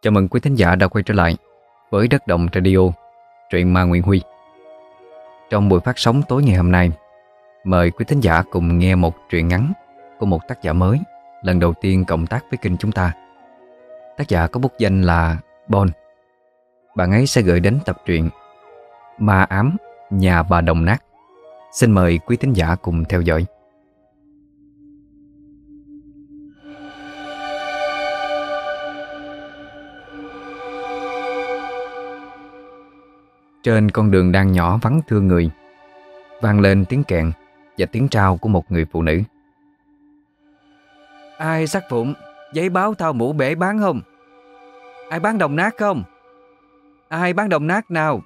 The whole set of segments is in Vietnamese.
Chào mừng quý thính giả đã quay trở lại với Đất Động Radio, truyện ma Nguyễn Huy. Trong buổi phát sóng tối ngày hôm nay, mời quý thính giả cùng nghe một truyện ngắn của một tác giả mới lần đầu tiên cộng tác với kênh chúng ta. Tác giả có bút danh là Bon. Bạn ấy sẽ gửi đến tập truyện Ma Ám Nhà Bà Đồng Nát. Xin mời quý thính giả cùng theo dõi. Trên con đường đang nhỏ vắng thưa người, vang lên tiếng kèn và tiếng trao của một người phụ nữ. Ai sắc phụng, giấy báo thao mũ bể bán không? Ai bán đồng nát không? Ai bán đồng nát nào?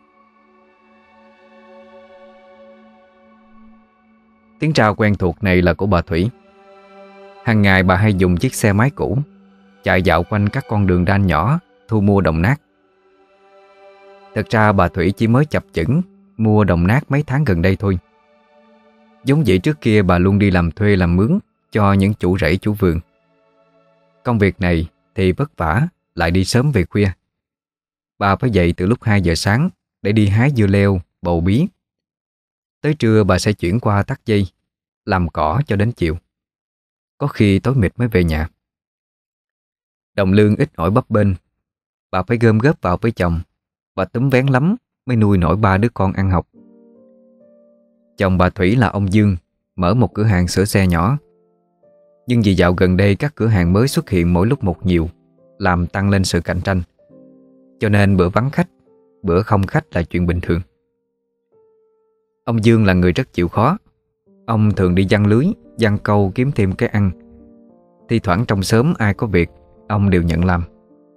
Tiếng trao quen thuộc này là của bà Thủy. Hàng ngày bà hay dùng chiếc xe máy cũ chạy dạo quanh các con đường đan nhỏ thu mua đồng nát. Thật ra bà Thủy chỉ mới chập chững mua đồng nát mấy tháng gần đây thôi. Giống vậy trước kia bà luôn đi làm thuê làm mướn cho những chủ rẫy chủ vườn. Công việc này thì vất vả, lại đi sớm về khuya. Bà phải dậy từ lúc 2 giờ sáng để đi hái dưa leo, bầu bí. Tới trưa bà sẽ chuyển qua tắt dây, làm cỏ cho đến chiều. Có khi tối mịt mới về nhà. Đồng lương ít ỏi bấp bênh, bà phải gom góp vào với chồng và túm vén lắm mới nuôi nổi 3 đứa con ăn học. Chồng bà Thủy là ông Dương, mở một cửa hàng sửa xe nhỏ. Nhưng vì dạo gần đây các cửa hàng mới xuất hiện mỗi lúc một nhiều, làm tăng lên sự cạnh tranh. Cho nên bữa vắng khách, bữa không khách là chuyện bình thường. Ông Dương là người rất chịu khó. Ông thường đi giăng lưới, giăng câu kiếm thêm cái ăn. Thi thoảng trong xóm ai có việc, ông đều nhận làm.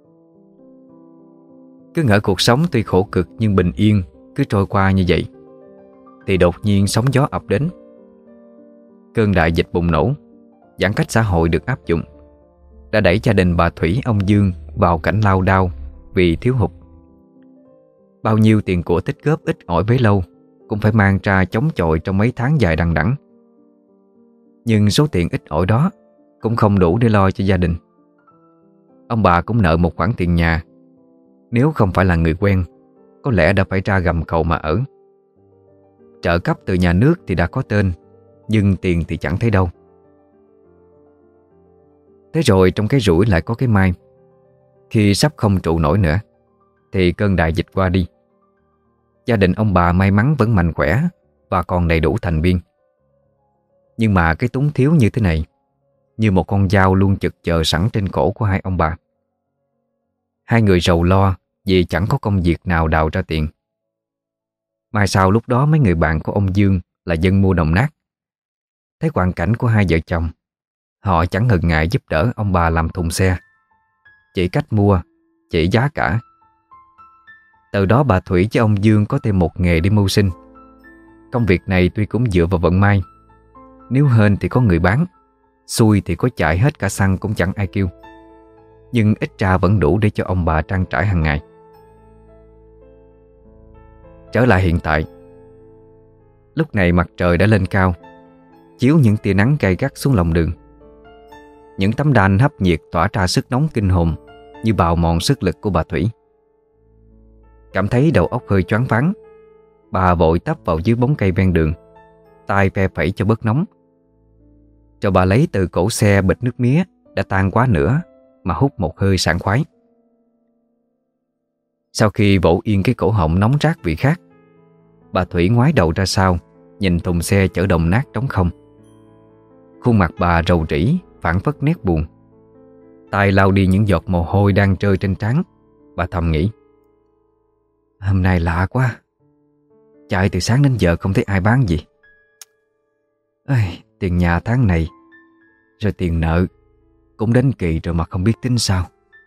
Cứ ngỡ cuộc sống tuy khổ cực nhưng bình yên cứ trôi qua như vậy, thì đột nhiên sóng gió ập đến. Cơn đại dịch bùng nổ, giãn cách xã hội được áp dụng, đã đẩy gia đình bà Thủy ông Dương vào cảnh lao đao vì thiếu hụt. Bao nhiêu tiền của tích góp ít ỏi bấy lâu cũng phải mang ra chống chọi trong mấy tháng dài đằng đẵng. Nhưng số tiền ít ỏi đó cũng không đủ để lo cho gia đình. Ông bà cũng nợ một khoản tiền nhà. Nếu không phải là người quen, có lẽ đã phải ra gầm cầu mà ở. Trợ cấp từ nhà nước thì đã có tên, nhưng tiền thì chẳng thấy đâu. Thế rồi trong cái rủi lại có cái may. Khi sắp không trụ nổi nữa thì cơn đại dịch qua đi. Gia đình ông bà may mắn vẫn mạnh khỏe và còn đầy đủ thành viên. Nhưng mà cái túng thiếu như thế này, như một con dao luôn chực chờ sẵn trên cổ của hai ông bà. Hai người rầu lo vì chẳng có công việc nào đào ra tiền. Mai sau lúc đó mấy người bạn của ông Dương là dân mua đồng nát. Thấy hoàn cảnh của hai vợ chồng, họ chẳng ngần ngại giúp đỡ ông bà làm thùng xe, chỉ cách mua, chỉ giá cả. Từ đó bà Thủy với ông Dương có thêm một nghề để mưu sinh. Công việc này tuy cũng dựa vào vận may, nếu hên thì có người bán, xui thì có chạy hết cả xăng cũng chẳng ai kêu. Nhưng ít ra vẫn đủ để cho ông bà trang trải hàng ngày. Trở lại hiện tại, lúc này mặt trời đã lên cao, chiếu những tia nắng gay gắt xuống lòng đường. Những tấm đan hấp nhiệt tỏa ra sức nóng kinh hồn, như bào mòn sức lực của bà Thủy. Cảm thấy đầu óc hơi choáng váng, bà vội tấp vào dưới bóng cây ven đường, tay phe phẩy cho bớt nóng. Rồi bà lấy từ cổ xe bịch nước mía đã tan quá nữa mà hút một hơi sảng khoái. Sau khi vỗ yên cái cổ họng nóng rát vì khát, bà Thủy ngoái đầu ra sau, nhìn thùng xe chở đồng nát trống không. Khuôn mặt bà rầu rĩ, phảng phất nét buồn. Tay lau đi những giọt mồ hôi đang rơi trên trán. Bà thầm nghĩ: hôm nay lạ quá, chạy từ sáng đến giờ không thấy ai bán gì. Tiền nhà tháng này, rồi tiền nợ cũng đến kỳ rồi mà không biết tính sao.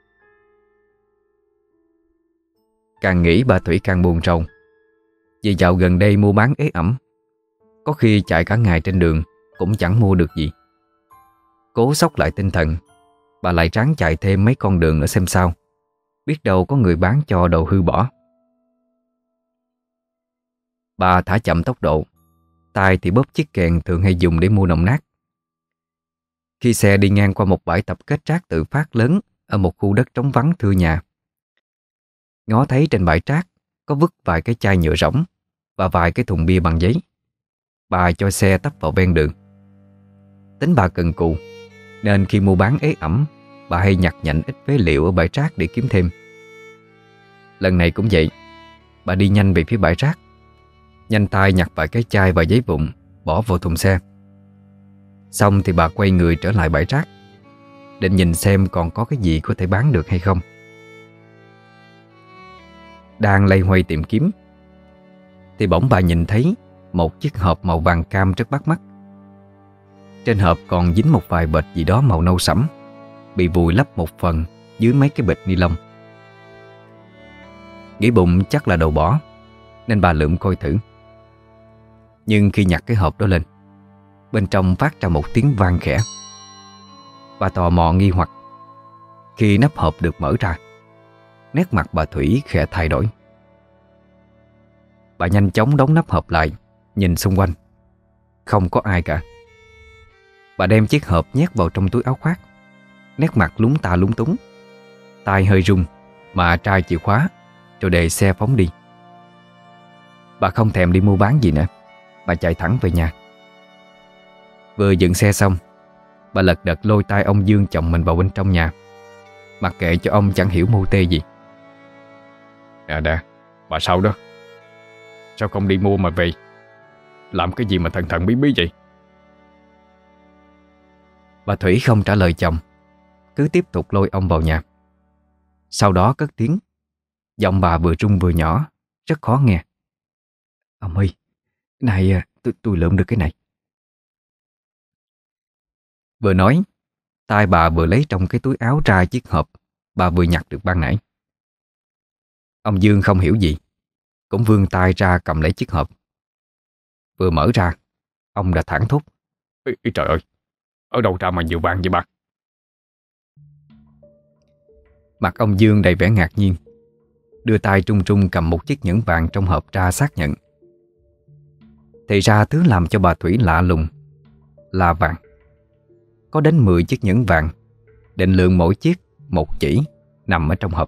Càng nghĩ bà Thủy càng buồn rầu. Vì dạo gần đây mua bán ế ẩm, có khi chạy cả ngày trên đường cũng chẳng mua được gì. Cố xốc lại tinh thần, bà lại ráng chạy thêm mấy con đường nữa xem sao, biết đâu có người bán cho đồ hư bỏ. Bà thả chậm tốc độ, tay thì bóp chiếc kèn thường hay dùng để mua đồng nát. Khi xe đi ngang qua một bãi tập kết rác tự phát lớn ở một khu đất trống vắng thưa nhà, ngó thấy trên bãi rác có vứt vài cái chai nhựa rỗng và vài cái thùng bia bằng giấy. Bà cho xe tấp vào ven đường. Tính bà cần cù nên khi mua bán ế ẩm, bà hay nhặt nhạnh ít phế liệu ở bãi rác để kiếm thêm. Lần này cũng vậy. Bà đi nhanh về phía bãi rác, nhanh tay nhặt vài cái chai và giấy vụn bỏ vào thùng xe. Xong thì bà quay người trở lại bãi rác, định nhìn xem còn có cái gì có thể bán được hay không. Đang loay hoay tìm kiếm thì bỗng bà nhìn thấy một chiếc hộp màu vàng cam rất bắt mắt. Trên hộp còn dính một vài bịch gì đó màu nâu sẫm, bị vùi lấp một phần dưới mấy cái bịch ni lông. Nghĩ bụng chắc là đồ bỏ nên bà lượm coi thử. Nhưng khi nhặt cái hộp đó lên, bên trong phát ra một tiếng vang khẽ. Bà tò mò nghi hoặc. Khi nắp hộp được mở ra, nét mặt bà Thủy khẽ thay đổi. Bà nhanh chóng đóng nắp hộp lại, nhìn xung quanh. Không có ai cả. Bà đem chiếc hộp nhét vào trong túi áo khoác, nét mặt lúng ta lúng túng, tay hơi run mà trai chìa khóa rồi đề xe phóng đi. Bà không thèm đi mua bán gì nữa. Bà chạy thẳng về nhà. Vừa dựng xe xong, bà lật đật lôi tay ông Dương chồng mình vào bên trong nhà, mặc kệ cho ông chẳng hiểu mô tê gì. Nè, bà sao đó? Sao không đi mua mà về? Làm cái gì mà thần thần bí bí vậy? Bà Thủy không trả lời chồng, cứ tiếp tục lôi ông vào nhà. Sau đó cất tiếng. Giọng bà vừa run vừa nhỏ, rất khó nghe. Ông ơi, này, tôi lượm được cái này. Vừa nói, tay bà vừa lấy trong cái túi áo ra chiếc hộp bà vừa nhặt được ban nãy. Ông Dương không hiểu gì, cũng vươn tay ra cầm lấy chiếc hộp. Vừa mở ra, ông đã thảng thốt. Ê, trời ơi, ở đâu ra mà nhiều vàng vậy bà? Mặt ông Dương đầy vẻ ngạc nhiên, đưa tay trung trung cầm một chiếc nhẫn vàng trong hộp ra xác nhận. Thì ra thứ làm cho bà Thủy lạ lùng là vàng. Có đến 10 chiếc nhẫn vàng, định lượng mỗi chiếc 1 chỉ, nằm ở trong hộp.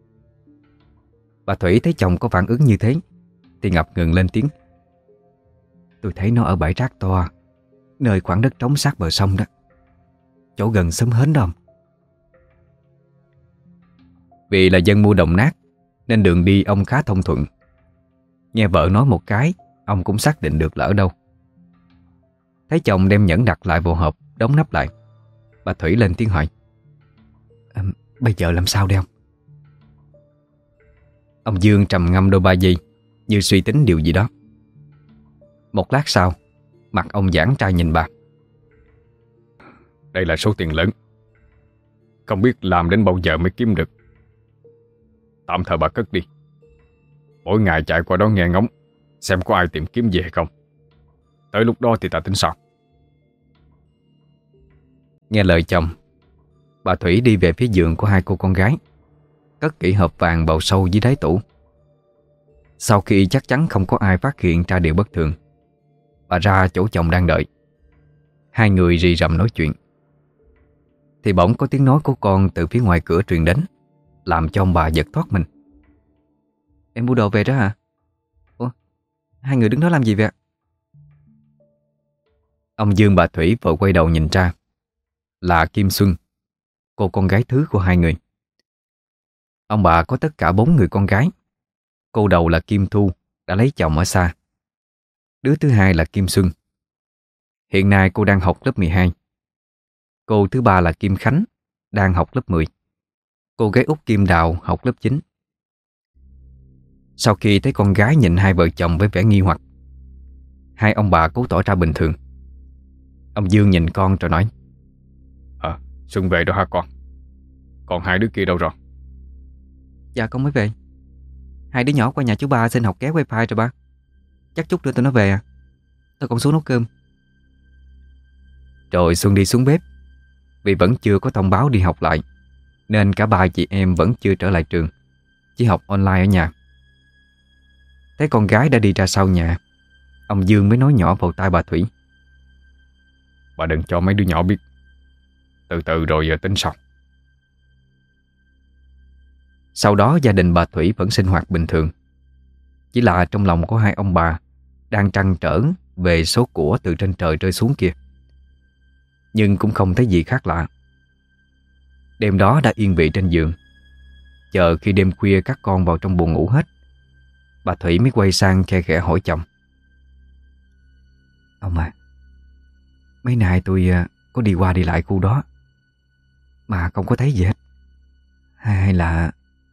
Bà Thủy thấy chồng có phản ứng như thế thì ngập ngừng lên tiếng. Tôi thấy nó ở bãi rác to, nơi khoảng đất trống sát bờ sông đó, chỗ gần xóm Hến đó ông. Vì là dân mua Đồng Nát nên đường đi ông khá thông thuận. Nghe vợ nói một cái, ông cũng xác định được là ở đâu. Thấy chồng đem nhẫn đặt lại vào hộp, đóng nắp lại, bà Thủy lên tiếng hỏi. Bây giờ làm sao đây ông? Ông Dương trầm ngâm đôi ba giây, như suy tính điều gì đó. Một lát sau, mặt ông giãn ra nhìn bà. Đây là số tiền lớn, không biết làm đến bao giờ mới kiếm được. Tạm thời bà cất đi. Mỗi ngày chạy qua đó nghe ngóng xem có ai tìm kiếm gì hay không. Tới lúc đó thì ta tính sao. Nghe lời chồng, bà Thủy đi về phía giường của hai cô con gái, cất kỹ hộp vàng vào sâu dưới đáy tủ. Sau khi chắc chắn không có ai phát hiện ra điều bất thường, bà ra chỗ chồng đang đợi. Hai người rì rầm nói chuyện. Thì bỗng có tiếng nói của con từ phía ngoài cửa truyền đến, làm cho ông bà giật thoát mình. Em mua đồ về đó hả? Ủa, hai người đứng đó làm gì vậy ạ? Ông Dương bà Thủy vội quay đầu nhìn ra. Là Kim Xuân, cô con gái thứ của hai người. Ông bà có tất cả 4 người con gái. Cô đầu là Kim Thu, đã lấy chồng ở xa. Đứa thứ hai là Kim Xuân. Hiện nay cô đang học lớp 12. Cô thứ ba là Kim Khánh, đang học lớp 10. Cô gái út Kim Đào học lớp 9. Sau khi thấy con gái nhìn hai vợ chồng với vẻ nghi hoặc, hai ông bà cố tỏ ra bình thường. Ông Dương nhìn con rồi nói. Xuân về đó hả con? Còn hai đứa kia đâu rồi? Dạ con mới về. Hai đứa nhỏ qua nhà chú ba xin học ké wifi rồi ba. Chắc chút nữa tụi nó về à. Tôi còn xuống nấu cơm. Rồi Xuân đi xuống bếp. Vì vẫn chưa có thông báo đi học lại, nên cả ba chị em vẫn chưa trở lại trường, chỉ học online ở nhà. Thấy con gái đã đi ra sau nhà, ông Dương mới nói nhỏ vào tai bà Thủy. Bà đừng cho mấy đứa nhỏ biết. Từ từ rồi giờ tính sau. Sau đó gia đình bà Thủy vẫn sinh hoạt bình thường. Chỉ là trong lòng có hai ông bà đang trăn trở về số của từ trên trời rơi xuống kia. Nhưng cũng không thấy gì khác lạ. Đêm đó đã yên vị trên giường, chờ khi đêm khuya các con vào trong buồng ngủ hết, bà Thủy mới quay sang khe khẽ hỏi chồng: "Ông à, mấy nay tôi có đi qua đi lại khu đó mà không có thấy gì hết. Hay là..."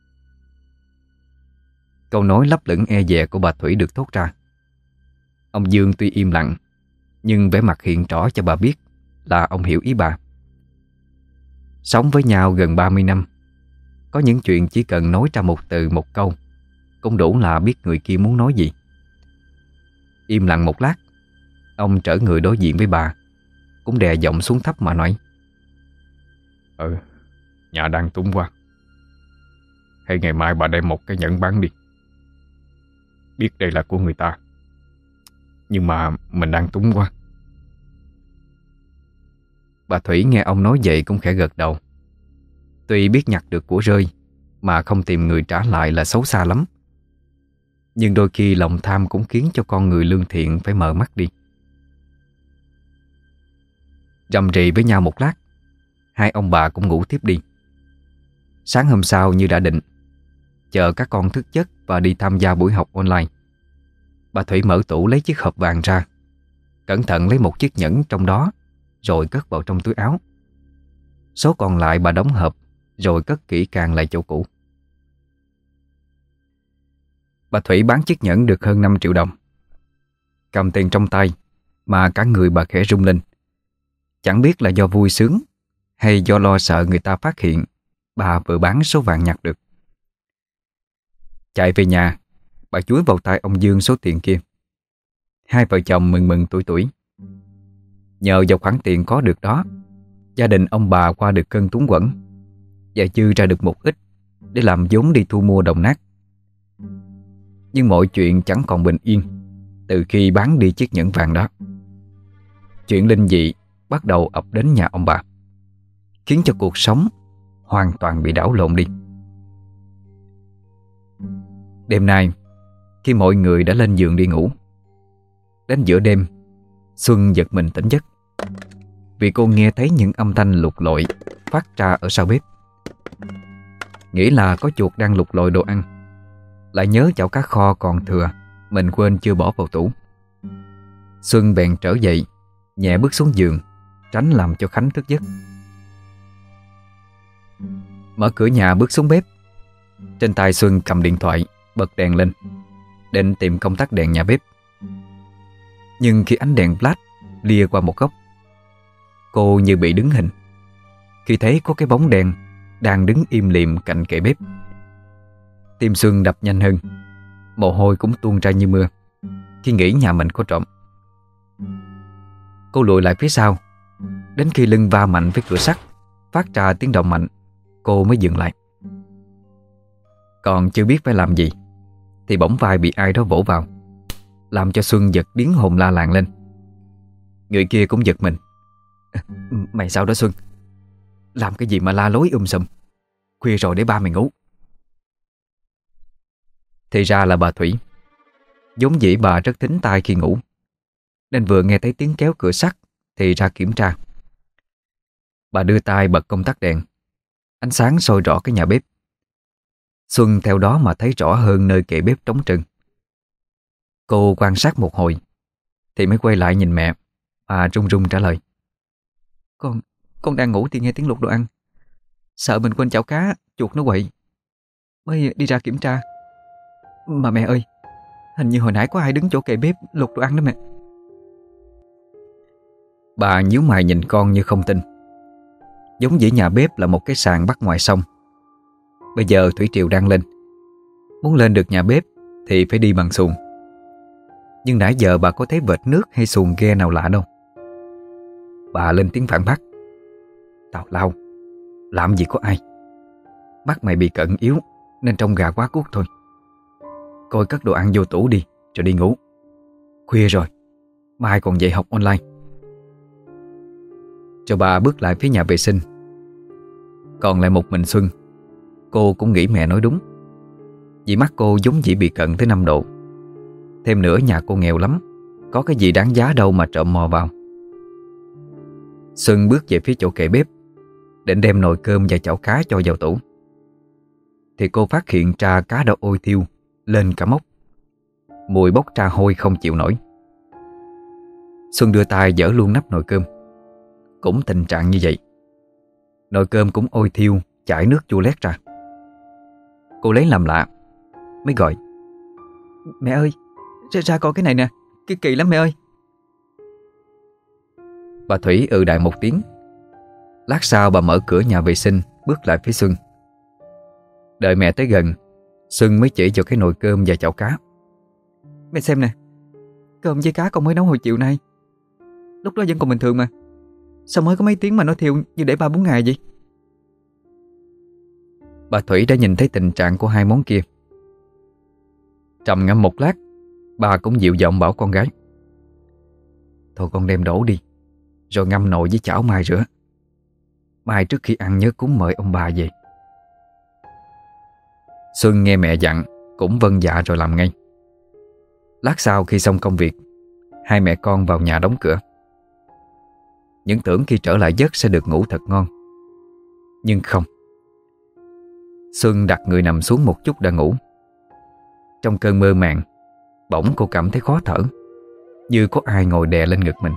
Câu nói lấp lửng e dè của bà Thủy được thốt ra. Ông Dương tuy im lặng, nhưng vẻ mặt hiện rõ cho bà biết là ông hiểu ý bà. Sống với nhau gần 30 năm, có những chuyện chỉ cần nói ra một từ một câu cũng đủ là biết người kia muốn nói gì. Im lặng một lát, ông trở người đối diện với bà, cũng đè giọng xuống thấp mà nói: Nhà đang túng quá. Hay ngày mai bà đem một cái nhẫn bán đi. Biết đây là của người ta, nhưng mà mình đang túng quá." Bà Thủy nghe ông nói vậy cũng khẽ gật đầu. Tuy biết nhặt được của rơi mà không tìm người trả lại là xấu xa lắm, nhưng đôi khi lòng tham cũng khiến cho con người lương thiện phải mở mắt đi. Rầm rì với nhau một lát, hai ông bà cũng ngủ tiếp đi. Sáng hôm sau như đã định, chờ các con thức giấc và đi tham gia buổi học online, bà Thủy mở tủ lấy chiếc hộp vàng ra, cẩn thận lấy một chiếc nhẫn trong đó rồi cất vào trong túi áo. Số còn lại bà đóng hộp rồi cất kỹ càng lại chỗ cũ. Bà Thủy bán chiếc nhẫn được hơn 5 triệu đồng. Cầm tiền trong tay mà cả người bà khẽ rung lên. Chẳng biết là do vui sướng hay do lo sợ người ta phát hiện bà vừa bán số vàng nhặt được. Chạy về nhà, bà chúi vào tay ông Dương số tiền kia. Hai vợ chồng mừng mừng tuổi tuổi. Nhờ vào khoản tiền có được đó, gia đình ông bà qua được cơn túng quẫn và dư ra được một ít để làm vốn đi thu mua đồng nát. Nhưng mọi chuyện chẳng còn bình yên từ khi bán đi chiếc nhẫn vàng đó. Chuyện linh dị bắt đầu ập đến nhà ông bà, khiến cho cuộc sống hoàn toàn bị đảo lộn đi. Đêm nay, khi mọi người đã lên giường đi ngủ, đến giữa đêm, Xuân giật mình tỉnh giấc vì cô nghe thấy những âm thanh lục lọi phát ra ở sau bếp. Nghĩ là có chuột đang lục lọi đồ ăn, lại nhớ chảo cá kho còn thừa mình quên chưa bỏ vào tủ. Xuân bèn trở dậy, nhẹ bước xuống giường, tránh làm cho Khánh thức giấc. Mở cửa nhà bước xuống bếp, trên tay Xuân cầm điện thoại, bật đèn lên, định tìm công tắc đèn nhà bếp. Nhưng khi ánh đèn flash lia qua một góc, cô như bị đứng hình khi thấy có cái bóng đen đang đứng im lìm cạnh kệ bếp. Tim Xuân đập nhanh hơn, mồ hôi cũng tuôn ra như mưa khi nghĩ nhà mình có trộm. Cô lùi lại phía sau, đến khi lưng va mạnh với cửa sắt phát ra tiếng động mạnh, cô mới dừng lại. Còn chưa biết phải làm gì thì bỗng vai bị ai đó vỗ vào, làm cho Xuân giật điếng hồn la làng lên. Người kia cũng giật mình. "Mày sao đó Xuân? Làm cái gì mà la lối sùm? Khuya rồi để ba mày ngủ." Thì ra là bà Thủy. Vốn dĩ bà rất thính tai khi ngủ, nên vừa nghe thấy tiếng kéo cửa sắt thì ra kiểm tra. Bà đưa tay bật công tắc đèn, ánh sáng soi rõ cái nhà bếp. Xuân theo đó mà thấy rõ hơn nơi kệ bếp trống trơn. Cô quan sát một hồi thì mới quay lại nhìn mẹ và run run trả lời: Con đang ngủ thì nghe tiếng lục đồ ăn, sợ mình quên chảo cá, chuột nó quậy, mới đi ra kiểm tra. Mà mẹ ơi, hình như hồi nãy có ai đứng chỗ kệ bếp lục đồ ăn đó mẹ. Bà nhíu mày nhìn con như không tin. Giống dĩ nhà bếp là một cái sàn bắc ngoài sông. Bây giờ thủy triều đang lên, muốn lên được nhà bếp thì phải đi bằng xuồng. Nhưng nãy giờ bà có thấy vệt nước hay xuồng ghe nào lạ đâu. Bà lên tiếng phản bác: "Tào lao, làm gì có ai. Mắt mày bị cận yếu nên trông gà quá cuốc thôi. Coi cất đồ ăn vô tủ đi rồi đi ngủ. Khuya rồi, mai còn dạy học online." Rồi bà bước lại phía nhà vệ sinh. Còn lại một mình Xuân. Cô cũng nghĩ mẹ nói đúng, vì mắt cô vốn dĩ bị cận tới 5 độ. Thêm nữa nhà cô nghèo lắm, có cái gì đáng giá đâu mà trộm mò vào. Xuân bước về phía chỗ kệ bếp, định đem nồi cơm và chảo cá cho vào tủ, thì cô phát hiện ra cá đã ôi thiêu lên cả mốc, mùi bốc ra hôi không chịu nổi. Xuân đưa tay giở luôn nắp nồi cơm. Cũng tình trạng như vậy, nồi cơm cũng ôi thiêu, chảy nước chua lét ra. Cô lấy làm lạ, mới gọi: "Mẹ ơi, ra coi cái này nè, cái kỳ lắm mẹ ơi." Bà Thủy đại một tiếng. Lát sau bà mở cửa nhà vệ sinh, bước lại phía Xuân. Đợi mẹ tới gần, Xuân mới chỉ cho cái nồi cơm và chảo cá. "Mẹ xem nè, cơm với cá con mới nấu hồi chiều nay. Lúc đó vẫn còn bình thường mà, sao mới có mấy tiếng mà nó thiêu như để 3-4 ngày vậy?" Bà Thủy đã nhìn thấy tình trạng của hai món kia. Trầm ngâm một lát, bà cũng dịu giọng bảo con gái: "Thôi con đem đổ đi, rồi ngâm nồi với chảo mai rửa. Mai trước khi ăn nhớ cúng mời ông bà về." Xuân nghe mẹ dặn cũng vâng dạ rồi làm ngay. Lát sau khi xong công việc, hai mẹ con vào nhà đóng cửa. Những tưởng khi trở lại giấc sẽ được ngủ thật ngon, nhưng không. Xuân đặt người nằm xuống một chút đã ngủ. Trong cơn mơ màng, bỗng cô cảm thấy khó thở, như có ai ngồi đè lên ngực mình.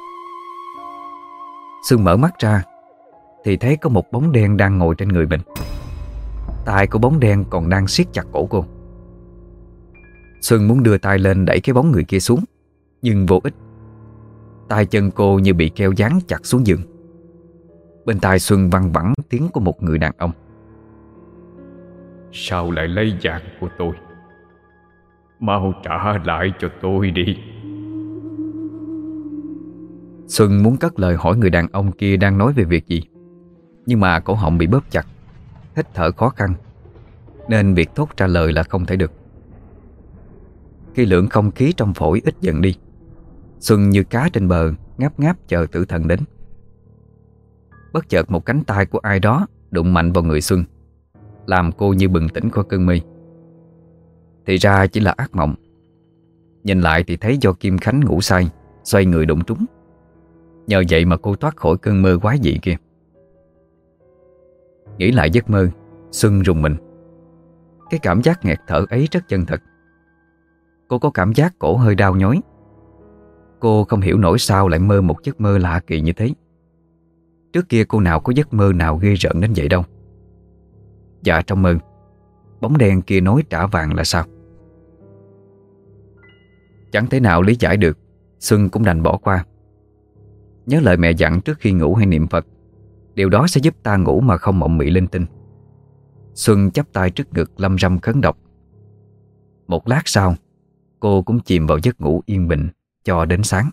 Xuân mở mắt ra thì thấy có một bóng đen đang ngồi trên người mình. Tay của bóng đen còn đang siết chặt cổ cô. Xuân muốn đưa tay lên đẩy cái bóng người kia xuống, nhưng vô ích. Tay chân cô như bị keo dán chặt xuống giường. Bên tai Xuân văng vẳng tiếng của một người đàn ông: "Sao lại lấy vàng của tôi? Mau trả lại cho tôi đi." Xuân muốn cất lời hỏi người đàn ông kia đang nói về việc gì, nhưng mà cổ họng bị bóp chặt, hít thở khó khăn, nên việc thốt ra lời là không thể được. Khi lượng không khí trong phổi ít dần đi, Xuân như cá trên bờ ngáp ngáp chờ tử thần đến. Bất chợt một cánh tay của ai đó đụng mạnh vào người Xuân, làm cô như bừng tỉnh khỏi cơn mê. Thì ra chỉ là ác mộng. Nhìn lại thì thấy do Kim Khánh ngủ say, xoay người đụng trúng. Nhờ vậy mà cô thoát khỏi cơn mơ quái dị kia. Nghĩ lại giấc mơ, Xuân rùng mình. Cái cảm giác nghẹt thở ấy rất chân thật. Cô có cảm giác cổ hơi đau nhói. Cô không hiểu nổi sao lại mơ một giấc mơ lạ kỳ như thế. Trước kia cô nào có giấc mơ nào ghê rợn đến vậy đâu. Và trong mơ, bóng đen kia nói trả vàng là sao? Chẳng thể nào lý giải được, Xuân cũng đành bỏ qua. Nhớ lời mẹ dặn trước khi ngủ hay niệm Phật, điều đó sẽ giúp ta ngủ mà không mộng mị linh tinh. Xuân chắp tay trước ngực lâm râm khấn đọc. Một lát sau, cô cũng chìm vào giấc ngủ yên bình cho đến sáng.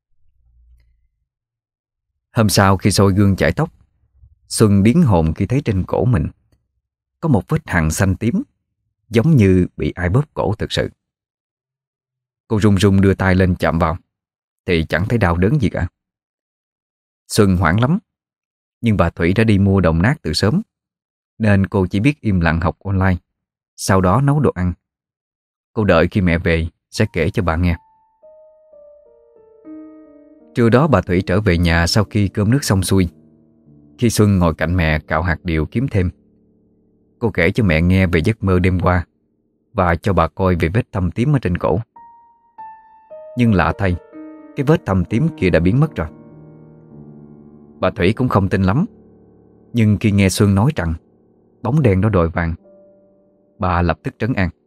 Hôm sau khi soi gương chải tóc, Xuân điếng hồn khi thấy trên cổ mình có một vết hằn xanh tím, giống như bị ai bóp cổ thực sự. Cô run run đưa tay lên chạm vào thì chẳng thấy đau đớn gì cả. Xuân hoảng lắm, nhưng bà Thủy đã đi mua đồng nát từ sớm, nên cô chỉ biết im lặng học online, sau đó nấu đồ ăn. Cô đợi khi mẹ về sẽ kể cho bà nghe. Trưa đó bà Thủy trở về nhà sau khi cơm nước xong xuôi. Khi Xuân ngồi cạnh mẹ cạo hạt điều kiếm thêm, cô kể cho mẹ nghe về giấc mơ đêm qua và cho bà coi về vết thâm tím ở trên cổ. Nhưng lạ thay, cái vết thâm tím kia đã biến mất rồi. Bà Thủy cũng không tin lắm, nhưng khi nghe Xuân nói rằng bóng đen đó đòi vàng, bà lập tức trấn an: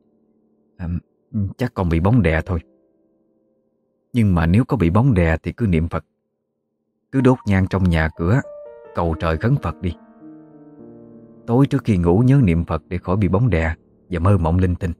Chắc con bị bóng đè thôi. Nhưng mà nếu có bị bóng đè thì cứ niệm Phật, cứ đốt nhang trong nhà cửa, cầu trời khấn Phật đi. Tối trước khi ngủ nhớ niệm Phật để khỏi bị bóng đè và mơ mộng linh tinh."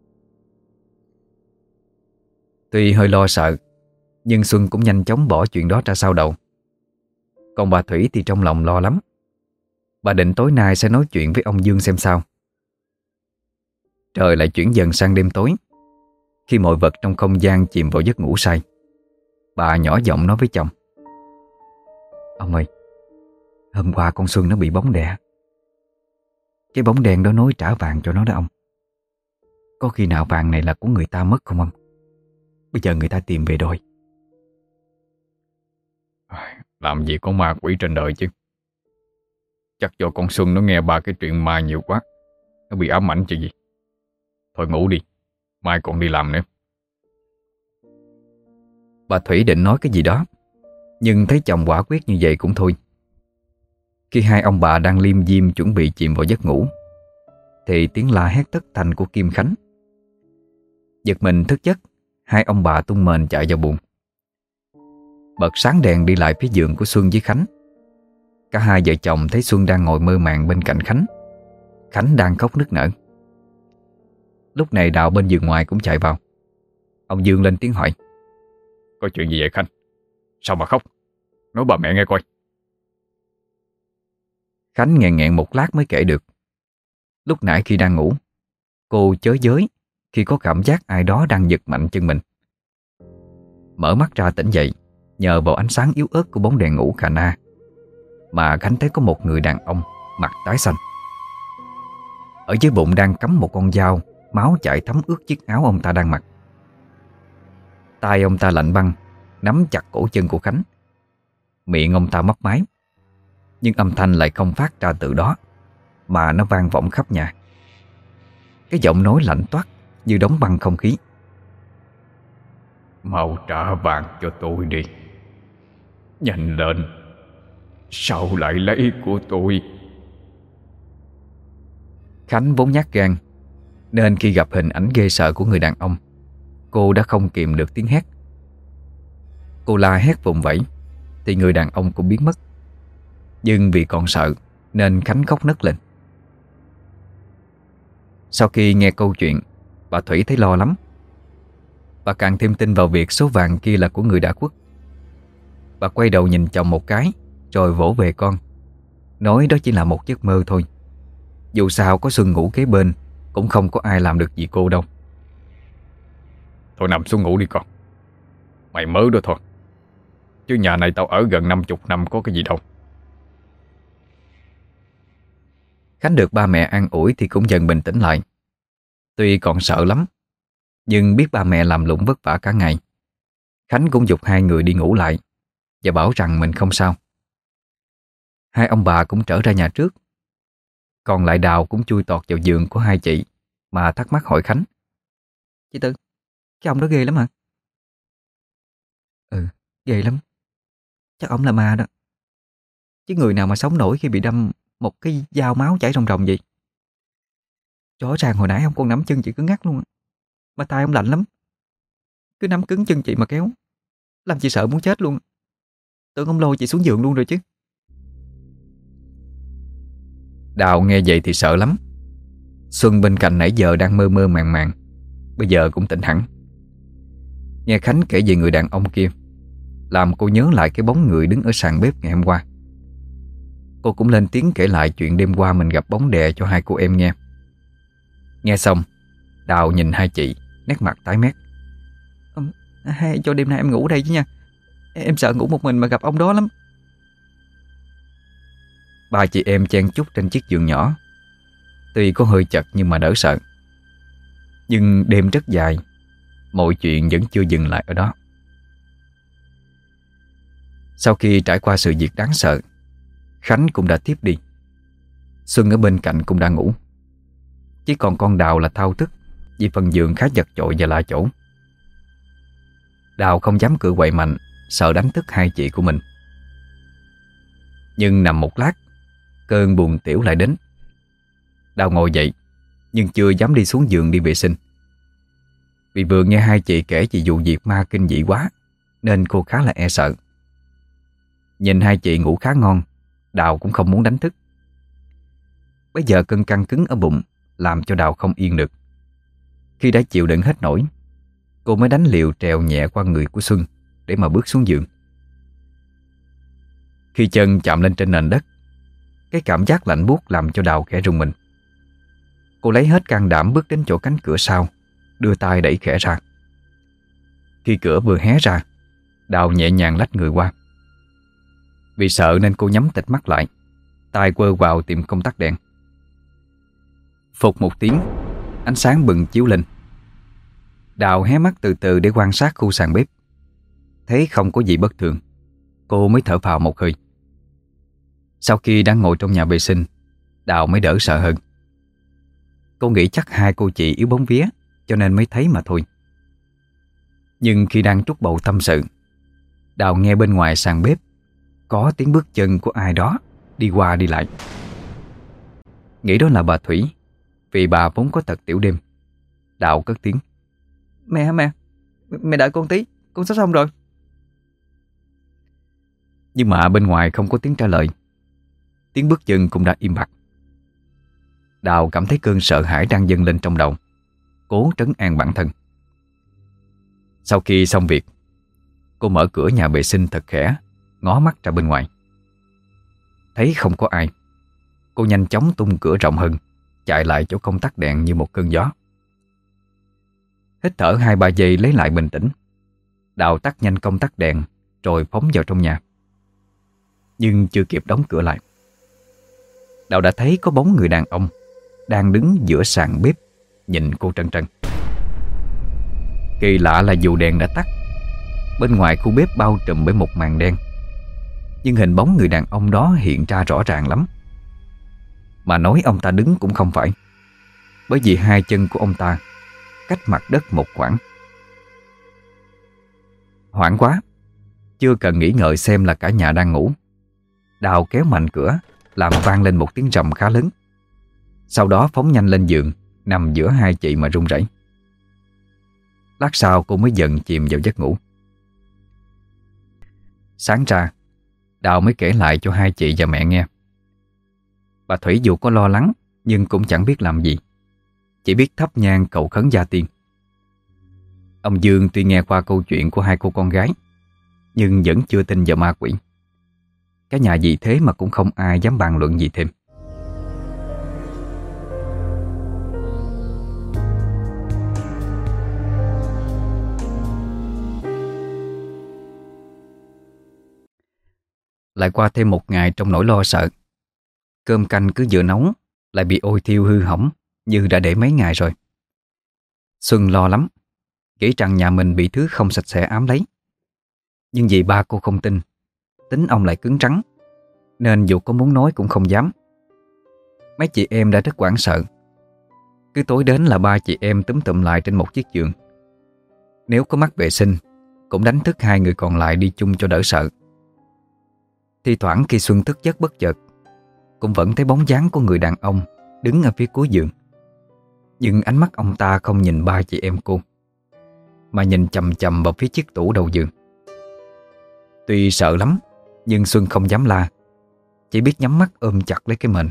Tuy hơi lo sợ, nhưng Xuân cũng nhanh chóng bỏ chuyện đó ra sau đầu. Còn bà Thủy thì trong lòng lo lắm. Bà định tối nay sẽ nói chuyện với ông Dương xem sao. Trời lại chuyển dần sang đêm tối. Khi mọi vật trong không gian chìm vào giấc ngủ say, bà nhỏ giọng nói với chồng: "Ông ơi, hôm qua con Xuân nó bị bóng đè. Cái bóng đen đó nói trả vàng cho nó đó ông. Có khi nào vàng này là của người ta mất không ông? Bây giờ người ta tìm về đòi. Làm gì có ma quỷ trên đời chứ. Chắc do con Xuân nó nghe ba cái chuyện ma nhiều quá, nó bị ám ảnh chứ gì. Thôi ngủ đi, mai còn đi làm nữa. Bà Thủy định nói cái gì đó, nhưng thấy chồng quả quyết như vậy cũng thôi. Khi hai ông bà đang liêm diêm chuẩn bị chìm vào giấc ngủ, thì tiếng la hét thất thanh của Kim Khánh. Giật mình thức giấc, hai ông bà tung mền chạy vào buồng. Bật sáng đèn đi lại phía giường của Xuân với Khánh. Cả hai vợ chồng thấy Xuân đang ngồi mơ màng bên cạnh Khánh. Khánh đang khóc nức nở. Lúc này Đạo bên giường ngoài cũng chạy vào. Ông Dương lên tiếng hỏi: Có chuyện gì vậy Khanh? Sao mà khóc? Nói bà mẹ nghe coi. Khánh nghẹn nghẹn một lát mới kể được. Lúc nãy khi đang ngủ, cô chới giới khi có cảm giác ai đó đang giật mạnh chân mình. Mở mắt ra tỉnh dậy, nhờ vào ánh sáng yếu ớt của bóng đèn ngủ cà na mà Khánh thấy có một người đàn ông mặt tái xanh. Ở dưới bụng đang cắm một con dao, máu chảy thấm ướt chiếc áo ông ta đang mặc. Tay ông ta lạnh băng, nắm chặt cổ chân của Khánh. Miệng ông ta mấp máy, nhưng âm thanh lại không phát ra từ đó, mà nó vang vọng khắp nhà. Cái giọng nói lạnh toát như đóng băng không khí: Mau trả vàng cho tôi đi, nhanh lên, sao lại lấy của tôi? Khánh vốn nhát gan, nên khi gặp hình ảnh ghê sợ của người đàn ông, cô đã không kìm được tiếng hét. Cô la hét vùng vẫy thì người đàn ông cũng biến mất. Nhưng vì còn sợ nên Khánh khóc nấc lên. Sau khi nghe câu chuyện, bà Thủy thấy lo lắm. Bà càng thêm tin vào việc số vàng kia là của người đã khuất. Bà quay đầu nhìn chồng một cái, rồi vỗ về con, nói đó chỉ là một giấc mơ thôi. Dù sao có Xuân ngủ kế bên, cũng không có ai làm được gì cô đâu. Thôi nằm xuống ngủ đi con. Mày mới đó thôi, chứ nhà này tao ở gần 50 năm có cái gì đâu. Khánh được ba mẹ an ủi thì cũng dần bình tĩnh lại. Tuy còn sợ lắm, nhưng biết ba mẹ làm lụng vất vả cả ngày, Khánh cũng giục hai người đi ngủ lại và bảo rằng mình không sao. Hai ông bà cũng trở ra nhà trước. Còn lại Đào cũng chui tọt vào giường của hai chị mà thắc mắc hỏi Khánh: Chị Tư, cái ông đó ghê lắm hả? Ừ, ghê lắm. Chắc ông là ma đó. Chứ người nào mà sống nổi khi bị đâm một cái dao máu chảy ròng ròng vậy. Rõ ràng hồi nãy ông còn nắm chân chị cứng ngắc luôn á. Mà tay ông lạnh lắm, cứ nắm cứng chân chị mà kéo, làm chị sợ muốn chết luôn. Tưởng ông lôi chị xuống giường luôn rồi chứ. Đào nghe vậy thì sợ lắm. Xuân bên cạnh nãy giờ đang mơ mơ màng màng, bây giờ cũng tỉnh hẳn. Nghe Khánh kể về người đàn ông kia, làm cô nhớ lại cái bóng người đứng ở sàn bếp ngày hôm qua. Cô cũng lên tiếng kể lại chuyện đêm qua mình gặp bóng đè cho hai cô em nghe. Nghe xong, Đào nhìn hai chị, nét mặt tái mét. Hay cho đêm nay em ngủ đây chứ nha. Em sợ ngủ một mình mà gặp ông đó lắm. Ba chị em chen chúc trên chiếc giường nhỏ. Tuy có hơi chật nhưng mà đỡ sợ. Nhưng đêm rất dài, mọi chuyện vẫn chưa dừng lại ở đó. Sau khi trải qua sự việc đáng sợ, Khánh cũng đã tiếp đi. Xuân ở bên cạnh cũng đã ngủ. Chỉ còn con Đào là thao thức vì phần giường khá chật chội và lạ chỗ. Đào không dám cựa quậy mạnh, sợ đánh thức hai chị của mình. Nhưng nằm một lát, cơn buồn tiểu lại đến. Đào ngồi dậy, nhưng chưa dám đi xuống giường đi vệ sinh. Vì vừa nghe hai chị kể về vụ việc ma kinh dị quá, nên cô khá là e sợ. Nhìn hai chị ngủ khá ngon, Đào cũng không muốn đánh thức. Bây giờ cơn căng cứng ở bụng làm cho Đào không yên được. Khi đã chịu đựng hết nổi, cô mới đánh liều trèo nhẹ qua người của Xuân để mà bước xuống giường. Khi chân chạm lên trên nền đất, cái cảm giác lạnh buốt làm cho Đào khẽ rùng mình. Cô lấy hết can đảm bước đến chỗ cánh cửa sau, đưa tay đẩy khẽ ra. Khi cửa vừa hé ra, Đào nhẹ nhàng lách người qua. Vì sợ nên cô nhắm tịt mắt lại, tay quơ vào tìm công tắc đèn. Phụt một tiếng, ánh sáng bừng chiếu lên. Đào hé mắt từ từ để quan sát khu sàn bếp. Thấy không có gì bất thường, cô mới thở phào một hơi. Sau khi đang ngồi trong nhà vệ sinh, Đào mới đỡ sợ hơn. Cô nghĩ chắc hai cô chị yếu bóng vía cho nên mới thấy mà thôi. Nhưng khi đang trút bầu tâm sự, Đào nghe bên ngoài sàn bếp có tiếng bước chân của ai đó đi qua đi lại. Nghĩ đó là bà Thủy, vì bà vốn có tật tiểu đêm. Đào cất tiếng: Mẹ đợi con tí, con sắp xong rồi. Nhưng mà bên ngoài không có tiếng trả lời. Tiếng bước chân cũng đã im bặt. Đào cảm thấy cơn sợ hãi đang dâng lên trong đầu, cố trấn an bản thân. Sau khi xong việc, cô mở cửa nhà vệ sinh thật khẽ, ngó mắt ra bên ngoài. Thấy không có ai, cô nhanh chóng tung cửa rộng hơn, chạy lại chỗ công tắc đèn như một cơn gió. Hít thở 2-3 giây lấy lại bình tĩnh, Đào tắt nhanh công tắc đèn rồi phóng vào trong nhà. Nhưng chưa kịp đóng cửa lại, Đào đã thấy có bóng người đàn ông đang đứng giữa sàn bếp nhìn cô trân trân. Kỳ lạ là dù đèn đã tắt, bên ngoài khu bếp bao trùm bởi một màn đen, nhưng hình bóng người đàn ông đó hiện ra rõ ràng lắm. Mà nói ông ta đứng cũng không phải, bởi vì hai chân của ông ta cách mặt đất một khoảng. Hoảng quá, chưa cần nghĩ ngợi xem là cả nhà đang ngủ, Đào kéo mạnh cửa làm vang lên một tiếng rầm khá lớn. Sau đó phóng nhanh lên giường, nằm giữa hai chị mà run rẩy. Lát sau cô mới dần chìm vào giấc ngủ. Sáng ra, Đào mới kể lại cho hai chị và mẹ nghe. Bà Thủy dù có lo lắng nhưng cũng chẳng biết làm gì, chỉ biết thắp nhang cầu khấn gia tiên. Ông Dương tuy nghe qua câu chuyện của hai cô con gái, nhưng vẫn chưa tin vào ma quỷ. Cả nhà vì thế mà cũng không ai dám bàn luận gì thêm. Lại qua thêm một ngày trong nỗi lo sợ. Cơm canh cứ vừa nóng lại bị ôi thiêu hư hỏng như đã để mấy ngày rồi. Xuân lo lắm, nghĩ rằng nhà mình bị thứ không sạch sẽ ám lấy. Nhưng vì ba cô không tin, tính ông lại cứng rắn, nên dù có muốn nói cũng không dám. Mấy chị em đã rất hoảng sợ. Cứ tối đến là ba chị em túm tụm lại trên một chiếc giường. Nếu có mắc vệ sinh cũng đánh thức hai người còn lại đi chung cho đỡ sợ. Thi thoảng khi Xuân thức giấc bất chợt, cũng vẫn thấy bóng dáng của người đàn ông đứng ở phía cuối giường. Nhưng ánh mắt ông ta không nhìn ba chị em cô, mà nhìn chằm chằm vào phía chiếc tủ đầu giường. Tuy sợ lắm, nhưng Xuân không dám la, chỉ biết nhắm mắt ôm chặt lấy cái mền.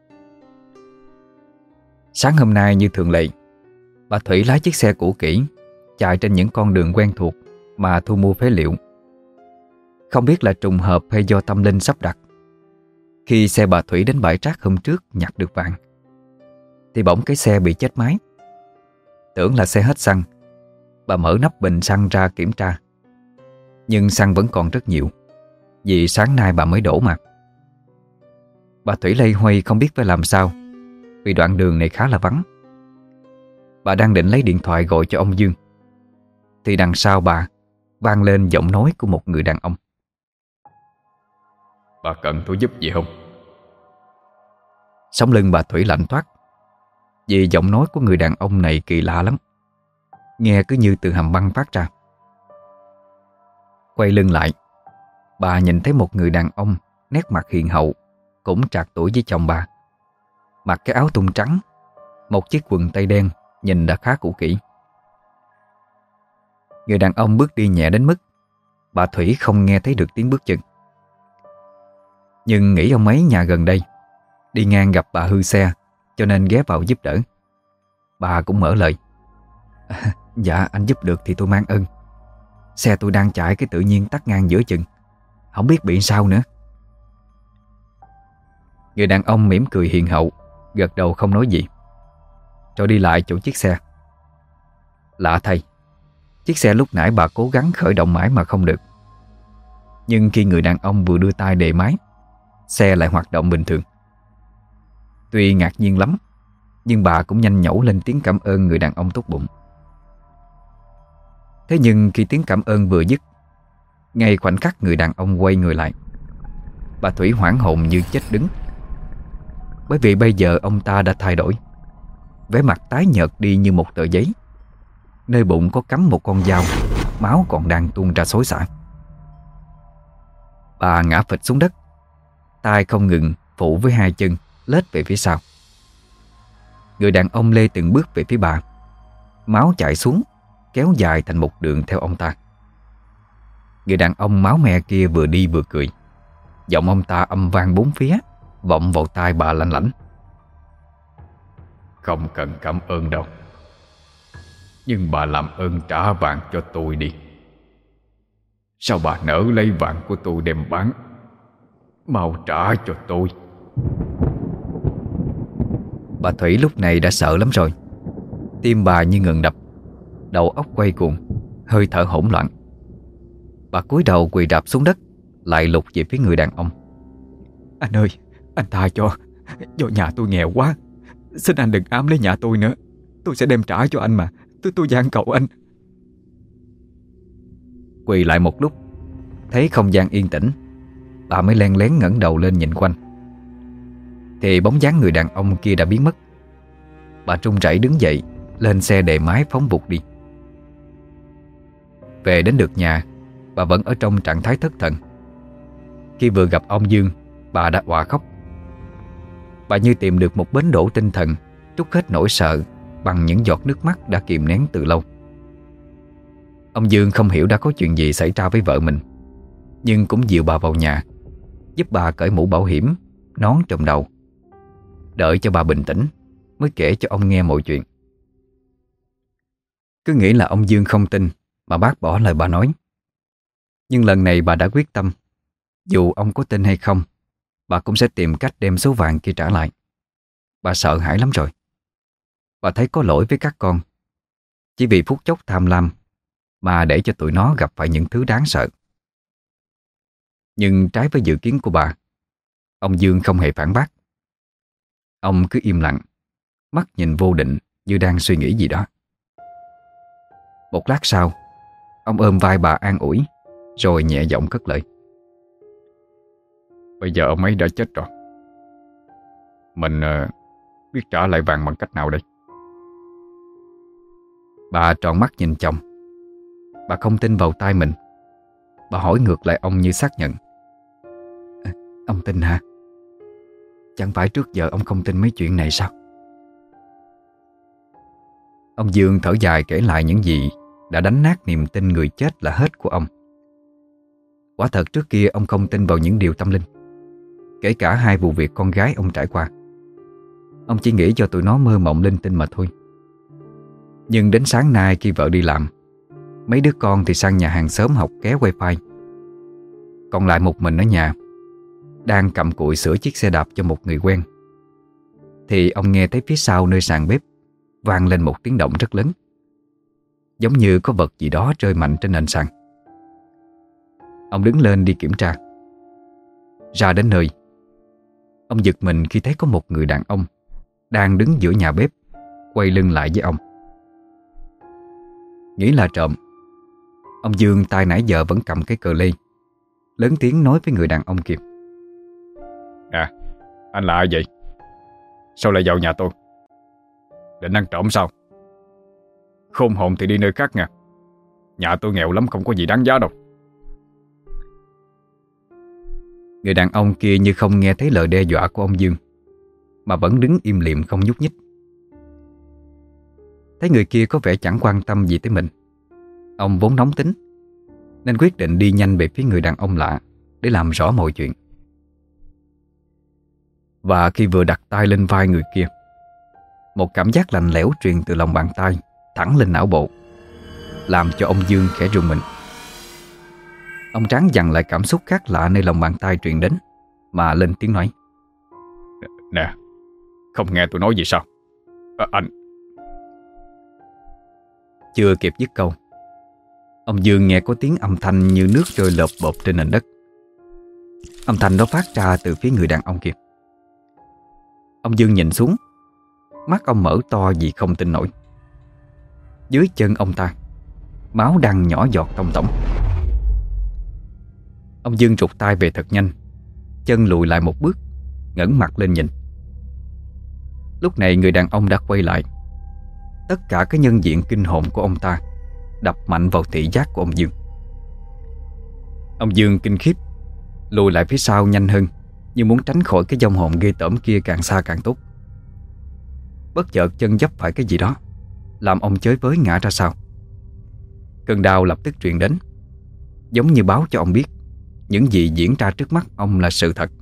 Sáng hôm nay như thường lệ, bà Thủy lái chiếc xe cũ kỹ chạy trên những con đường quen thuộc mà thu mua phế liệu. Không biết là trùng hợp hay do tâm linh sắp đặt, khi xe bà Thủy đến bãi rác hôm trước nhặt được vàng, thì bỗng cái xe bị chết máy. Tưởng là xe hết xăng, bà mở nắp bình xăng ra kiểm tra, nhưng xăng vẫn còn rất nhiều, vì sáng nay bà mới đổ mà. Bà Thủy loay hoay không biết phải làm sao, vì đoạn đường này khá là vắng. Bà đang định lấy điện thoại gọi cho ông Dương, thì đằng sau bà vang lên giọng nói của một người đàn ông. Bà cần tôi giúp gì không? Sống lưng bà Thủy lạnh toát, vì giọng nói của người đàn ông này kỳ lạ lắm, nghe cứ như từ hầm băng phát ra. Quay lưng lại, bà nhìn thấy một người đàn ông nét mặt hiền hậu, cũng trạc tuổi với chồng bà, mặc cái áo thun trắng, một chiếc quần tây đen, nhìn đã khá cũ kỹ. Người đàn ông bước đi nhẹ đến mức bà Thủy không nghe thấy được tiếng bước chân. Nhưng nghĩ ông ấy nhà gần đây, đi ngang gặp bà hư xe, cho nên ghé vào giúp đỡ. Bà cũng mở lời: Dạ anh giúp được thì tôi mang ơn. Xe tôi đang chạy cái tự nhiên tắt ngang giữa chừng, không biết bị sao nữa. Người đàn ông mỉm cười hiền hậu, gật đầu không nói gì, rồi đi lại chỗ chiếc xe. Lạ thay, chiếc xe lúc nãy bà cố gắng khởi động mãi mà không được. Nhưng khi người đàn ông vừa đưa tay đề máy, xe lại hoạt động bình thường. Tuy ngạc nhiên lắm, nhưng bà cũng nhanh nhẩu lên tiếng cảm ơn người đàn ông tốt bụng. Thế nhưng khi tiếng cảm ơn vừa dứt, ngay khoảnh khắc người đàn ông quay người lại, bà Thủy hoảng hồn như chết đứng. Bởi vì bây giờ ông ta đã thay đổi, vẻ mặt tái nhợt đi như một tờ giấy. Nơi bụng có cắm một con dao, máu còn đang tuôn ra xối xả. Bà ngã phịch xuống đất, tay không ngừng phụ với hai chân lết về phía sau. Người đàn ông lê từng bước về phía bà, máu chảy xuống, kéo dài thành một đường theo ông ta. Người đàn ông máu me kia vừa đi vừa cười. Giọng ông ta âm vang bốn phía, vọng vào tai bà lanh lảnh. Không cần cảm ơn đâu, nhưng bà làm ơn trả vàng cho tôi đi. Sao bà nỡ lấy vàng của tôi đem bán? Mau trả cho tôi. Bà Thủy lúc này đã sợ lắm rồi. Tim bà như ngừng đập, đầu óc quay cuồng, hơi thở hỗn loạn. Bà cúi đầu quỳ rạp xuống đất, lại lục về phía người đàn ông. Anh ơi, anh tha cho. Do nhà tôi nghèo quá, xin anh đừng ám lấy nhà tôi nữa. Tôi sẽ đem trả cho anh mà. Tôi van cầu anh. Quỳ lại một lúc, thấy không gian yên tĩnh, bà mới len lén ngẩng đầu lên nhìn quanh. Thì bóng dáng người đàn ông kia đã biến mất. Bà trung rẩy đứng dậy, lên xe đề máy phóng vụt đi. Về đến được nhà, bà vẫn ở trong trạng thái thất thần. Khi vừa gặp ông Dương, bà đã òa khóc. Bà như tìm được một bến đỗ tinh thần, trút hết nỗi sợ bằng những giọt nước mắt đã kìm nén từ lâu. Ông Dương không hiểu đã có chuyện gì xảy ra với vợ mình, nhưng cũng dìu bà vào nhà, giúp bà cởi mũ bảo hiểm, nón trùm đầu. Đợi cho bà bình tĩnh mới kể cho ông nghe mọi chuyện. Cứ nghĩ là ông Dương không tin mà bác bỏ lời bà nói. Nhưng lần này bà đã quyết tâm, dù ông có tin hay không, bà cũng sẽ tìm cách đem số vàng kia trả lại. Bà sợ hãi lắm rồi. Bà thấy có lỗi với các con, chỉ vì phút chốc tham lam mà để cho tụi nó gặp phải những thứ đáng sợ. Nhưng trái với dự kiến của bà, ông Dương không hề phản bác. Ông cứ im lặng, mắt nhìn vô định như đang suy nghĩ gì đó. Một lát sau, ông ôm vai bà an ủi, rồi nhẹ giọng cất lời. Bây giờ ông ấy đã chết rồi. Mình biết trả lại vàng bằng cách nào đây? Bà tròn mắt nhìn chồng. Bà không tin vào tai mình. Bà hỏi ngược lại ông như xác nhận. Ông tin hả? Chẳng phải trước giờ ông không tin mấy chuyện này sao? Ông Dương thở dài kể lại những gì đã đánh nát niềm tin người chết là hết của ông. Quả thật trước kia ông không tin vào những điều tâm linh, kể cả hai vụ việc con gái ông trải qua. Ông chỉ nghĩ cho tụi nó mơ mộng linh tinh mà thôi. Nhưng đến sáng nay khi vợ đi làm, mấy đứa con thì sang nhà hàng xóm học ké wifi, còn lại một mình ở nhà, đang cầm cụi sửa chiếc xe đạp cho một người quen, thì ông nghe thấy phía sau nơi sàn bếp vang lên một tiếng động rất lớn, giống như có vật gì đó rơi mạnh trên nền sàn. Ông đứng lên đi kiểm tra. Ra đến nơi, ông giật mình khi thấy có một người đàn ông đang đứng giữa nhà bếp, quay lưng lại với ông. Nghĩ là trộm, ông Dương tay nãy giờ vẫn cầm cái cờ lê, lớn tiếng nói với người đàn ông kia. À, anh là ai vậy? Sao lại vào nhà tôi? Định ăn trộm sao? Khôn hồn thì đi nơi khác nha. Nhà tôi nghèo lắm, không có gì đáng giá đâu. Người đàn ông kia như không nghe thấy lời đe dọa của ông Dương, mà vẫn đứng im lìm không nhúc nhích. Thấy người kia có vẻ chẳng quan tâm gì tới mình, ông vốn nóng tính nên quyết định đi nhanh về phía người đàn ông lạ để làm rõ mọi chuyện. Và khi vừa đặt tay lên vai người kia, một cảm giác lạnh lẽo truyền từ lòng bàn tay thẳng lên não bộ, làm cho ông Dương khẽ rùng mình. Ông ráng dằn lại cảm xúc khác lạ nơi lòng bàn tay truyền đến, mà lên tiếng nói. Nè, không nghe tôi nói gì sao? Anh... Chưa kịp dứt câu, ông Dương nghe có tiếng âm thanh như nước rơi lộp bộp trên nền đất. Âm thanh đó phát ra từ phía người đàn ông kia. Ông Dương nhìn xuống Mắt ông mở to vì không tin nổi. Dưới chân ông ta, máu đang nhỏ giọt tông tổng. Ông Dương rụt tay về thật nhanh, chân lùi lại một bước, ngẩng mặt lên nhìn. Lúc này người đàn ông đã quay lại. Tất cả cái nhân diện kinh hồn của ông ta đập mạnh vào thị giác của ông Dương. Ông Dương kinh khiếp, lùi lại phía sau nhanh hơn, như muốn tránh khỏi cái vong hồn ghê tởm kia càng xa càng tốt. Bất chợt chân dấp phải cái gì đó, làm ông chới với ngã ra sau. Cơn đau lập tức truyền đến, giống như báo cho ông biết những gì diễn ra trước mắt ông là sự thật.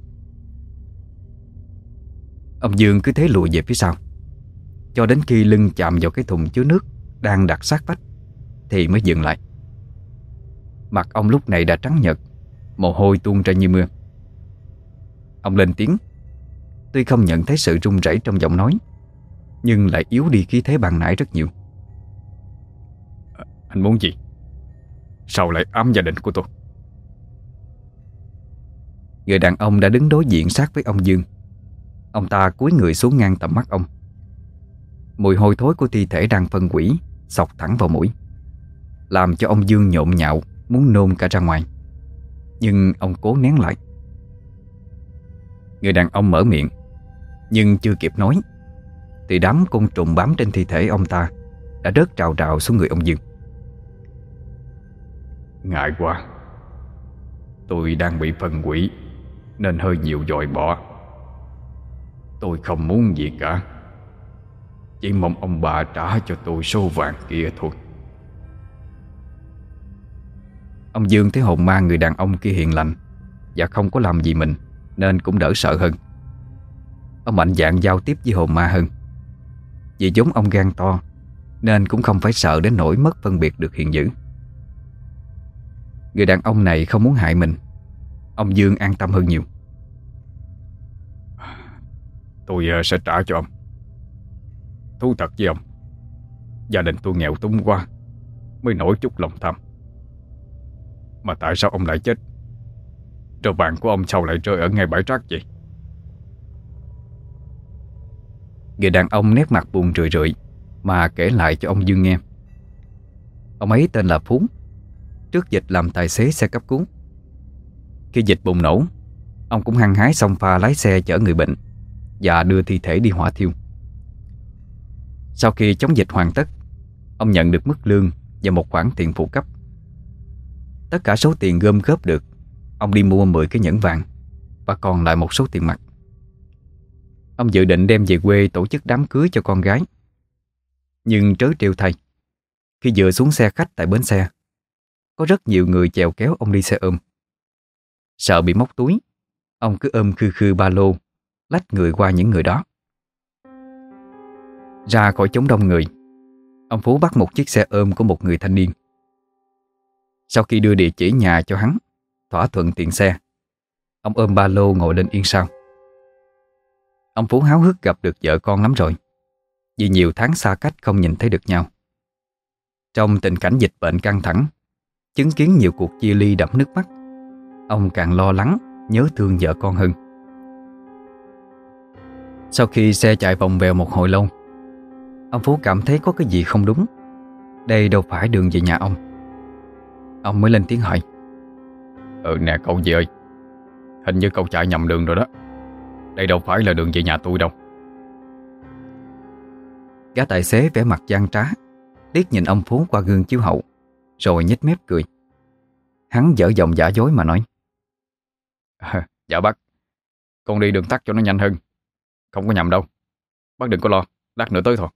Ông Dương cứ thế lùi về phía sau, cho đến khi lưng chạm vào cái thùng chứa nước đang đặt sát vách thì mới dừng lại. Mặt ông lúc này đã trắng nhợt, mồ hôi tuôn ra như mưa. Ông lên tiếng, tuy không nhận thấy sự run rẩy trong giọng nói, nhưng lại yếu đi khí thế ban nãy rất nhiều. Anh muốn gì? Sao lại ám gia đình của tôi? Người đàn ông đã đứng đối diện sát với ông Dương. Ông ta cúi người xuống ngang tầm mắt ông. Mùi hôi thối của thi thể đang phân hủy xộc thẳng vào mũi, làm cho ông Dương nhộn nhạo muốn nôn cả ra ngoài. Nhưng ông cố nén lại. Người đàn ông mở miệng, nhưng chưa kịp nói thì đám côn trùng bám trên thi thể ông ta đã rớt trào trào xuống người ông Dương. Ngại quá, tôi đang bị phân hủy nên hơi nhiều dòi bỏ. Tôi không muốn gì cả, chỉ mong ông bà trả cho tôi số vàng kia thôi. Ông Dương thấy hồn ma người đàn ông kia hiền lành và không có làm gì mình, nên cũng đỡ sợ hơn. Ông mạnh dạn giao tiếp với hồn ma hơn. Vì giống ông gan to nên cũng không phải sợ đến nỗi mất phân biệt được hiện dữ. Người đàn ông này không muốn hại mình, ông Dương an tâm hơn nhiều. Tôi sẽ trả cho ông. Thú thật với ông, gia đình tôi nghèo túng quá mới nổi chút lòng tham. Mà tại sao ông lại chết, rồi vàng của ông sao lại rơi ở ngay bãi rác vậy? Người đàn ông nét mặt buồn rười rượi mà kể lại cho ông Dương nghe. Ông ấy tên là Phú, trước dịch làm tài xế xe cấp cứu. Khi dịch bùng nổ, ông cũng hăng hái xông pha lái xe chở người bệnh và đưa thi thể đi hỏa thiêu. Sau khi chống dịch hoàn tất, ông nhận được mức lương và một khoản tiền phụ cấp. Tất cả số tiền gom góp được, ông đi mua 10 cái nhẫn vàng và còn lại một số tiền mặt. Ông dự định đem về quê tổ chức đám cưới cho con gái. Nhưng trớ trêu thay, khi vừa xuống xe khách tại bến xe, có rất nhiều người chèo kéo ông đi xe ôm. Sợ bị móc túi, ông cứ ôm khư khư ba lô, lách người qua những người đó. Ra khỏi chốn đông người, ông Phú bắt một chiếc xe ôm của một người thanh niên. Sau khi đưa địa chỉ nhà cho hắn, thỏa thuận tiền xe, ông ôm ba lô ngồi lên yên sau. Ông Phú háo hức gặp được vợ con lắm rồi, vì nhiều tháng xa cách không nhìn thấy được nhau. Trong tình cảnh dịch bệnh căng thẳng, chứng kiến nhiều cuộc chia ly đẫm nước mắt, ông càng lo lắng, nhớ thương vợ con hơn. Sau khi xe chạy vòng vèo một hồi lâu, ông Phú cảm thấy có cái gì không đúng. Đây đâu phải đường về nhà ông. Ông mới lên tiếng hỏi: Nè cậu gì ơi, hình như cậu chạy nhầm đường rồi đó. Đây đâu phải là đường về nhà tôi đâu. Gã tài xế vẻ mặt gian trá, liếc nhìn ông Phú qua gương chiếu hậu, rồi nhếch mép cười. Hắn dở giọng giả dối mà nói: Dạ bác, con đi đường tắt cho nó nhanh hơn. Không có nhầm đâu, bác đừng có lo, lát nữa tới thôi.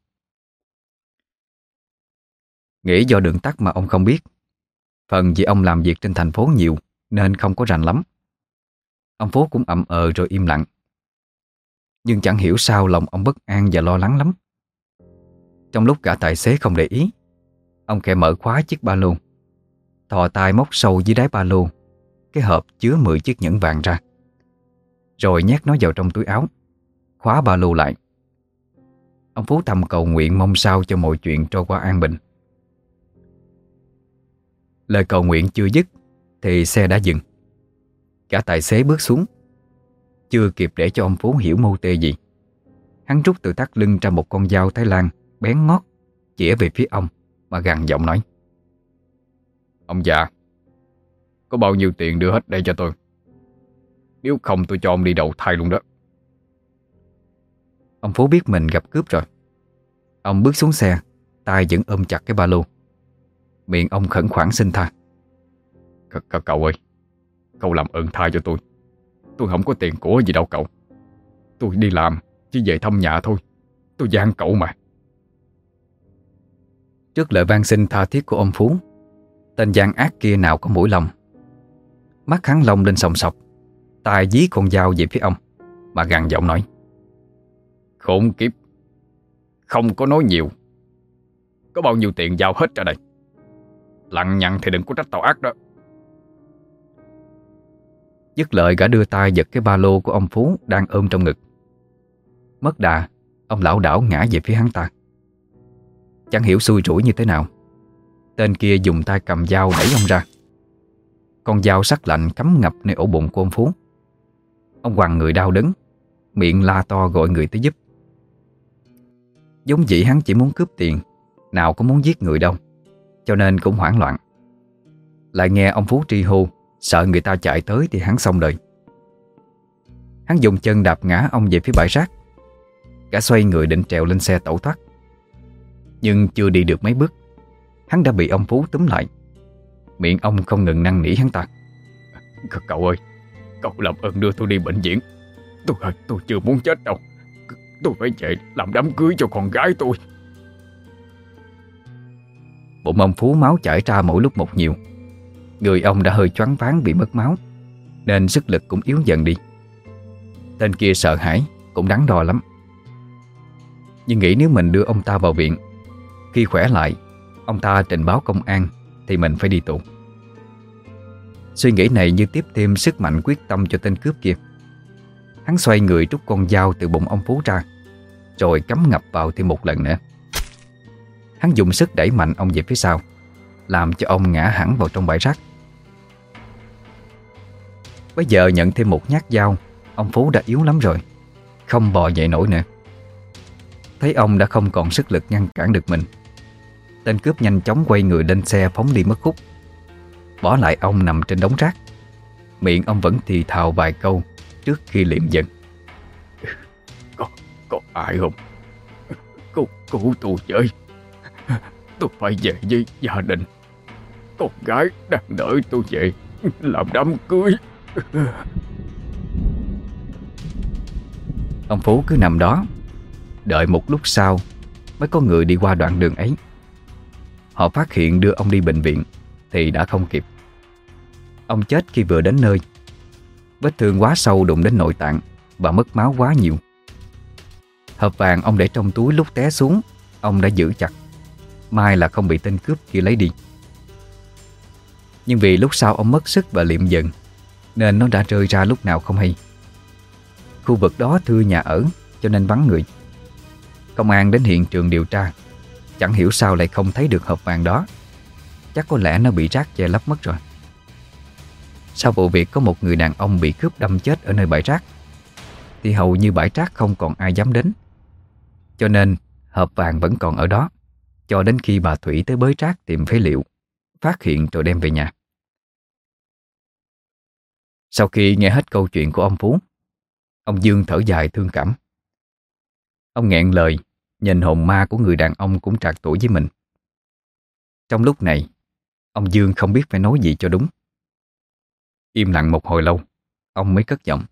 Nghĩ do đường tắt mà ông không biết. Phần vì ông làm việc trên thành phố nhiều nên không có rành lắm. Ông Phú cũng ậm rồi im lặng. Nhưng chẳng hiểu sao lòng ông bất an và lo lắng lắm. Trong lúc cả tài xế không để ý, ông khẽ mở khóa chiếc ba lô, thò tay móc sâu dưới đáy ba lô cái hộp chứa 10 chiếc nhẫn vàng ra, rồi nhét nó vào trong túi áo, khóa ba lô lại. Ông Phú thầm cầu nguyện mong sao cho mọi chuyện trôi qua an bình. Lời cầu nguyện chưa dứt thì xe đã dừng. Cả tài xế bước xuống. Chưa kịp để cho ông Phú hiểu mưu tê gì, Hắn rút từ thắt lưng ra một con dao Thái Lan bén ngót, chĩa về phía ông mà gằn giọng nói: Ông già, có bao nhiêu tiền đưa hết đây cho tôi. Nếu không tôi cho ông đi đầu thai luôn đó. Ông Phú biết mình gặp cướp rồi. Ông bước xuống xe, tay vẫn ôm chặt cái ba lô. Miệng ông khẩn khoản xin tha: Cậu ơi, cậu làm ơn tha cho tôi. Tôi không có tiền của gì đâu cậu. Tôi đi làm chỉ về thăm nhà thôi. Tôi van cậu mà. Trước lời van xin tha thiết của ông Phú, tên gian ác kia nào có mũi lòng. Mắt hắn long lên sòng sọc, tay dí con dao về phía ông mà gằn giọng nói: Khốn kiếp, không có nói nhiều. Có bao nhiêu tiền giao hết ra đây. Lằng nhằng thì đừng có trách tao ác đó. Dứt lời, gã đưa tay giật cái ba lô của ông Phú đang ôm trong ngực. Mất đà, ông lảo đảo ngã về phía hắn ta. Chẳng hiểu xui rủi như thế nào, tên kia dùng tay cầm dao đẩy ông ra. Con dao sắc lạnh cắm ngập nơi ổ bụng của ông Phú. Ông quằn người đau đớn, miệng la to gọi người tới giúp. Giống dĩ hắn chỉ muốn cướp tiền, nào có muốn giết người đâu, cho nên cũng hoảng loạn. Lại nghe ông Phú tri hô, sợ người ta chạy tới thì hắn xong đời. Hắn dùng chân đạp ngã ông về phía bãi rác. Gã xoay người định trèo lên xe tẩu thoát. Nhưng chưa đi được mấy bước, hắn đã bị ông Phú túm lại. Miệng ông không ngừng năn nỉ hắn ta: Cậu ơi, cậu làm ơn đưa tôi đi bệnh viện. Tôi chưa muốn chết đâu. Tôi phải về làm đám cưới cho con gái tôi. Bụng ông Phú máu chảy ra mỗi lúc một nhiều. Người ông đã hơi choáng váng vì mất máu, nên sức lực cũng yếu dần đi. Tên kia sợ hãi, cũng đắn đo lắm. Nhưng nghĩ nếu mình đưa ông ta vào viện, khi khỏe lại ông ta trình báo công an thì mình phải đi tù. Suy nghĩ này như tiếp thêm sức mạnh quyết tâm cho tên cướp kia. Hắn xoay người rút con dao từ bụng ông Phú ra, rồi cắm ngập vào thêm một lần nữa. Hắn dùng sức đẩy mạnh ông về phía sau, làm cho ông ngã hẳn vào trong bãi rác. Bây giờ nhận thêm một nhát dao, ông Phú đã yếu lắm rồi, không bò dậy nổi nữa. Thấy ông đã không còn sức lực ngăn cản được mình, tên cướp nhanh chóng quay người lên xe phóng đi mất khúc, bỏ lại ông nằm trên đống rác. Miệng ông vẫn thì thào vài câu trước khi liệm dần: Có ai không? Cứu tôi với. Tôi phải về với gia đình. Con gái đang đợi tôi về làm đám cưới. Ông Phú cứ nằm đó, đợi một lúc sau mới có người đi qua đoạn đường ấy. Họ phát hiện đưa ông đi bệnh viện thì đã không kịp. Ông chết khi vừa đến nơi. Vết thương quá sâu đụng đến nội tạng và mất máu quá nhiều. Hộp vàng ông để trong túi lúc té xuống, ông đã giữ chặt, may là không bị tên cướp kia lấy đi. Nhưng vì lúc sau ông mất sức và liệm dần, nên nó đã rơi ra lúc nào không hay. Khu vực đó thưa nhà ở, cho nên vắng người. Công an đến hiện trường điều tra, chẳng hiểu sao lại không thấy được hộp vàng đó. Chắc có lẽ nó bị rác che lấp mất rồi. Sau vụ việc có một người đàn ông bị cướp đâm chết ở nơi bãi rác, thì hầu như bãi rác không còn ai dám đến. Cho nên hộp vàng vẫn còn ở đó, cho đến khi bà Thủy tới bới rác tìm phế liệu, phát hiện rồi đem về nhà. Sau khi nghe hết câu chuyện của ông Phú, ông Dương thở dài thương cảm. Ông nghẹn lời nhìn hồn ma của người đàn ông cũng trạc tuổi với mình. Trong lúc này, ông Dương không biết phải nói gì cho đúng. Im lặng một hồi lâu, ông mới cất giọng: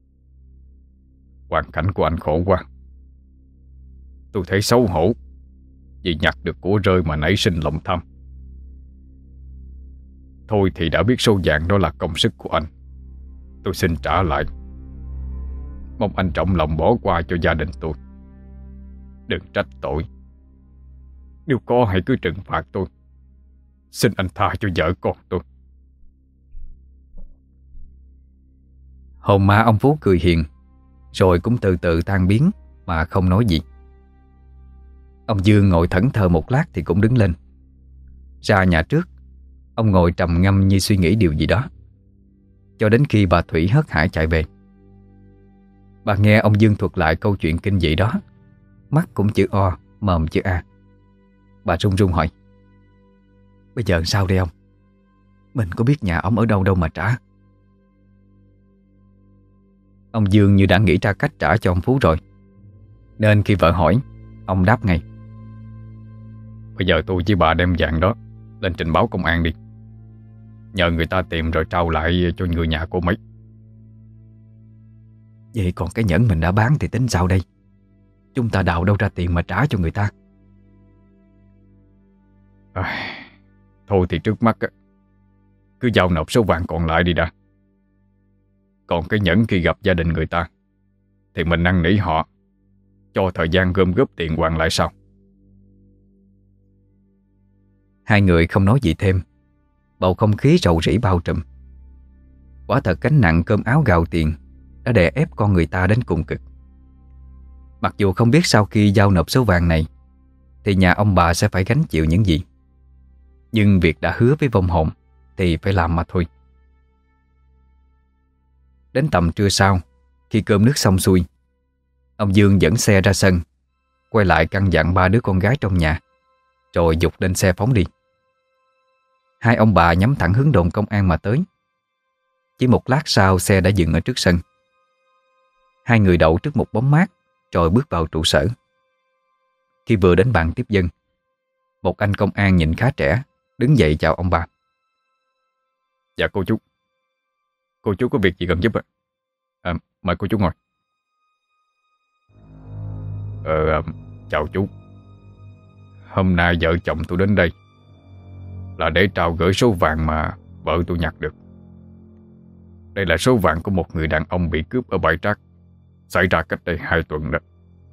Hoàn cảnh của anh khổ quá. Tôi thấy xấu hổ vì nhặt được của rơi mà nảy sinh lòng tham. Thôi thì đã biết số vàng đó là công sức của anh, tôi xin trả lại. Mong anh trọng lòng bỏ qua cho gia đình tôi. Đừng trách tội. Nếu có hãy cứ trừng phạt tôi. Xin anh tha cho vợ con tôi. Hồn ma ông Phú cười hiền, rồi cũng từ từ tan biến mà không nói gì. Ông Dương ngồi thẫn thờ một lát thì cũng đứng lên. Ra nhà trước, ông ngồi trầm ngâm như suy nghĩ điều gì đó, cho đến khi bà Thủy hớt hải chạy về. Bà nghe ông Dương thuật lại câu chuyện kinh dị đó, mắt cũng chữ O, mồm chữ A. Bà run run hỏi: "Bây giờ sao đây ông? Mình có biết nhà ông ở đâu đâu mà trả." Ông Dương như đã nghĩ ra cách trả cho ông Phú rồi, nên khi vợ hỏi, ông đáp ngay: Bây giờ tôi với bà đem vàng đó lên trình báo công an đi. Nhờ người ta tìm rồi trao lại cho người nhà cô mấy. "Vậy còn cái nhẫn mình đã bán thì tính sao đây? Chúng ta đào đâu ra tiền mà trả cho người ta?" Thôi thì trước mắt cứ giao nộp số vàng còn lại đi đã. Còn cái nhẫn khi gặp gia đình người ta thì mình năn nỉ họ cho thời gian gom góp tiền hoàn lại sau. Hai người không nói gì thêm. Bầu không khí rầu rĩ bao trùm. Quả thật gánh nặng cơm áo gạo tiền đã đè ép con người ta đến cùng cực. Mặc dù không biết sau khi giao nộp số vàng này thì nhà ông bà sẽ phải gánh chịu những gì, nhưng việc đã hứa với vong hồn thì phải làm mà thôi. Đến tầm trưa sau, khi cơm nước xong xuôi, ông Dương dẫn xe ra sân, quay lại căn dặn ba đứa con gái trong nhà, rồi giục lên xe phóng đi. Hai ông bà nhắm thẳng hướng đồn công an mà tới. Chỉ một lát sau, xe đã dừng ở trước sân. Hai người đậu trước một bóng mát rồi bước vào trụ sở. Khi vừa đến bàn tiếp dân, một anh công an nhìn khá trẻ đứng dậy chào ông bà. Dạ cô chú. Cô chú có việc gì cần giúp ạ? Mời cô chú ngồi. Chào chú. Hôm nay vợ chồng tôi đến đây là để trao gửi số vàng mà vợ tôi nhặt được. Đây là số vàng của một người đàn ông bị cướp ở bãi rác, xảy ra cách đây 2 tuần đó.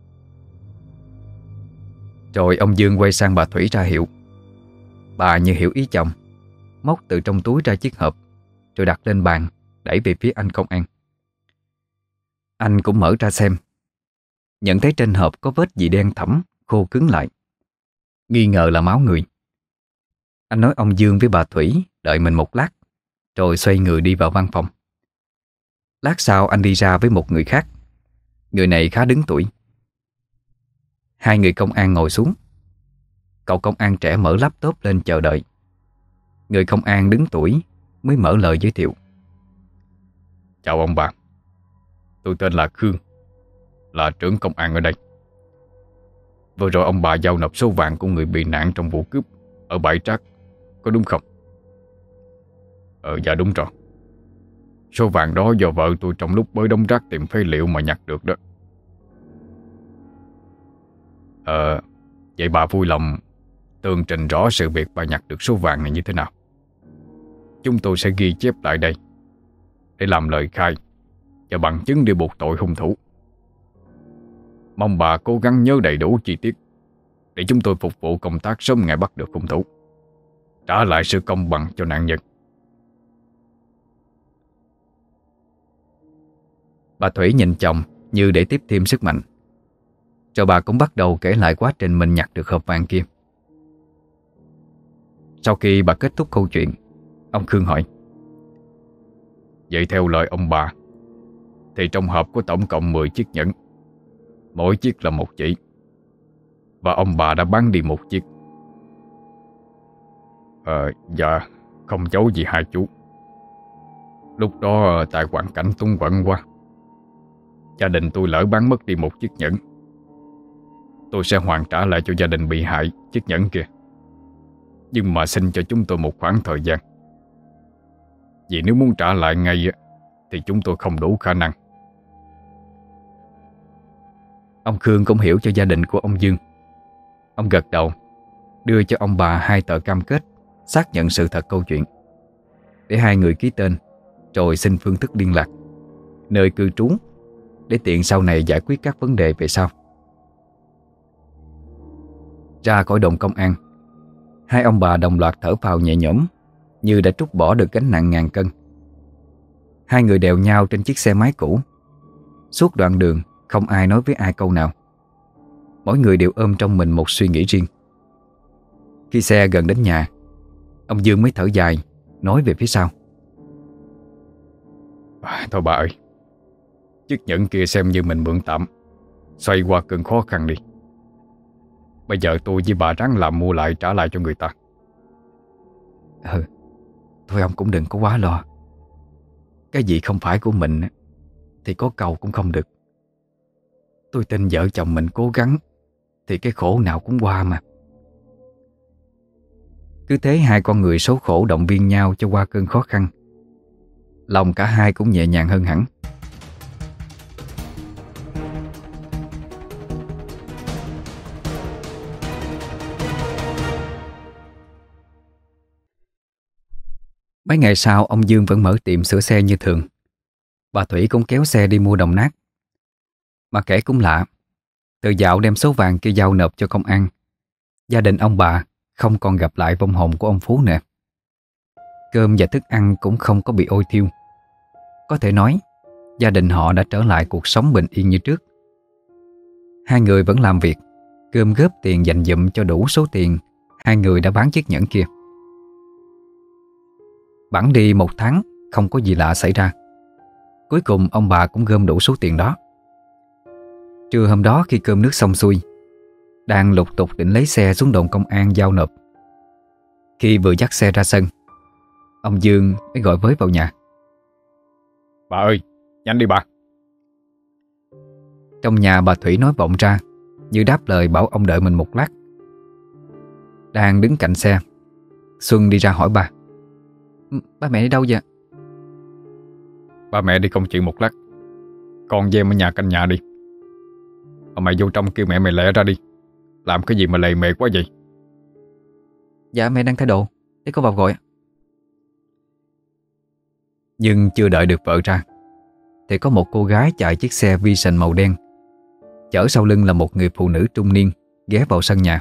Rồi ông Dương quay sang bà Thủy ra hiệu. Bà như hiểu ý chồng, móc từ trong túi ra chiếc hộp rồi đặt lên bàn, đẩy về phía anh công an. Anh cũng mở ra xem, nhận thấy trên hộp có vết gì đen thẫm, khô cứng lại, nghi ngờ là máu người. Anh nói ông Dương với bà Thủy đợi mình một lát, rồi xoay người đi vào văn phòng. Lát sau anh đi ra với một người khác. Người này khá đứng tuổi. Hai người công an ngồi xuống. Cậu công an trẻ mở laptop lên chờ đợi. Người công an đứng tuổi mới mở lời giới thiệu. Chào ông bà. Tôi tên là Khương, là trưởng công an ở đây. Vừa rồi ông bà giao nộp số vàng của người bị nạn trong vụ cướp ở bãi rác, có đúng không? Dạ đúng rồi. Số vàng đó do vợ tôi trong lúc bới đống rác tìm phế liệu mà nhặt được đó. Vậy bà vui lòng tường trình rõ sự việc bà nhặt được số vàng này như thế nào. Chúng tôi sẽ ghi chép lại đây để làm lời khai và bằng chứng để buộc tội hung thủ. Mong bà cố gắng nhớ đầy đủ chi tiết để chúng tôi phục vụ công tác sớm ngày bắt được hung thủ, trả lại sự công bằng cho nạn nhân. Bà Thủy nhìn chồng như để tiếp thêm sức mạnh. Rồi bà cũng bắt đầu kể lại quá trình mình nhặt được hộp vàng kia. Sau khi bà kết thúc câu chuyện, ông Khương hỏi: Vậy theo lời ông bà thì trong hộp có tổng cộng 10 chiếc nhẫn, mỗi chiếc là 1 chỉ, và ông bà đã bán đi 1 chiếc. Dạ, không giấu gì hai chú. Lúc đó tại hoàn cảnh túng quẫn quá, gia đình tôi lỡ bán mất đi 1 chiếc nhẫn. Tôi sẽ hoàn trả lại cho gia đình bị hại chiếc nhẫn kia, nhưng mà xin cho chúng tôi một khoảng thời gian. Vì nếu muốn trả lại ngay thì chúng tôi không đủ khả năng. Ông Khương cũng hiểu cho gia đình của ông Dương. Ông gật đầu, đưa cho ông bà 2 tờ cam kết xác nhận sự thật câu chuyện, để hai người ký tên, rồi xin phương thức liên lạc, nơi cư trú, để tiện sau này giải quyết các vấn đề về sau. Ra khỏi đồn công an, hai ông bà đồng loạt thở phào nhẹ nhõm, như đã trút bỏ được gánh nặng ngàn cân. Hai người đèo nhau trên chiếc xe máy cũ. Suốt đoạn đường không ai nói với ai câu nào. Mỗi người đều ôm trong mình một suy nghĩ riêng. Khi xe gần đến nhà, ông Dương mới thở dài, nói về phía sau: Thôi bà ơi, Chiếc nhẫn kia xem như mình mượn tạm, xoay qua cơn khó khăn đi. Bây giờ tôi với bà ráng làm mua lại trả lại cho người ta. Thôi ông cũng đừng có quá lo. Cái gì không phải của mình thì có cầu cũng không được. Tôi tin vợ chồng mình cố gắng thì cái khổ nào cũng qua mà. Cứ thế hai con người số khổ động viên nhau cho qua cơn khó khăn. Lòng cả hai cũng nhẹ nhàng hơn hẳn. Mấy ngày sau, ông Dương vẫn mở tiệm sửa xe như thường. Bà Thủy cũng kéo xe đi mua đồng nát. Mà kể cũng lạ, từ dạo đem số vàng kia giao nộp cho công an, gia đình ông bà không còn gặp lại vong hồn của ông Phú nữa. Cơm và thức ăn cũng không có bị ôi thiêu. Có thể nói, gia đình họ đã trở lại cuộc sống bình yên như trước. Hai người vẫn làm việc, gom góp tiền dành dụm cho đủ số tiền hai người đã bán chiếc nhẫn kia. Bẵng đi 1 tháng, không có gì lạ xảy ra. Cuối cùng ông bà cũng gom đủ số tiền đó. Trưa hôm đó khi cơm nước xong xuôi, đang lục tục định lấy xe xuống đồn công an giao nộp. Khi vừa dắt xe ra sân, ông Dương mới gọi với vào nhà. Bà ơi, nhanh đi bà. Trong nhà bà Thủy nói vọng ra, như đáp lời bảo ông đợi mình một lát. Đang đứng cạnh xe, Xuân đi ra hỏi bà. Ba mẹ đi đâu vậy? Ba mẹ đi công chuyện một lát, con với em ở nhà canh nhà đi. Mà mày vô trong kêu mẹ mày lẹ ra đi. Làm cái gì mà lề mề quá vậy? Dạ mẹ đang thay đồ, để con vào gọi. Nhưng chưa đợi được vợ ra thì có một cô gái chạy chiếc xe Vision màu đen, chở sau lưng là một người phụ nữ trung niên ghé vào sân nhà.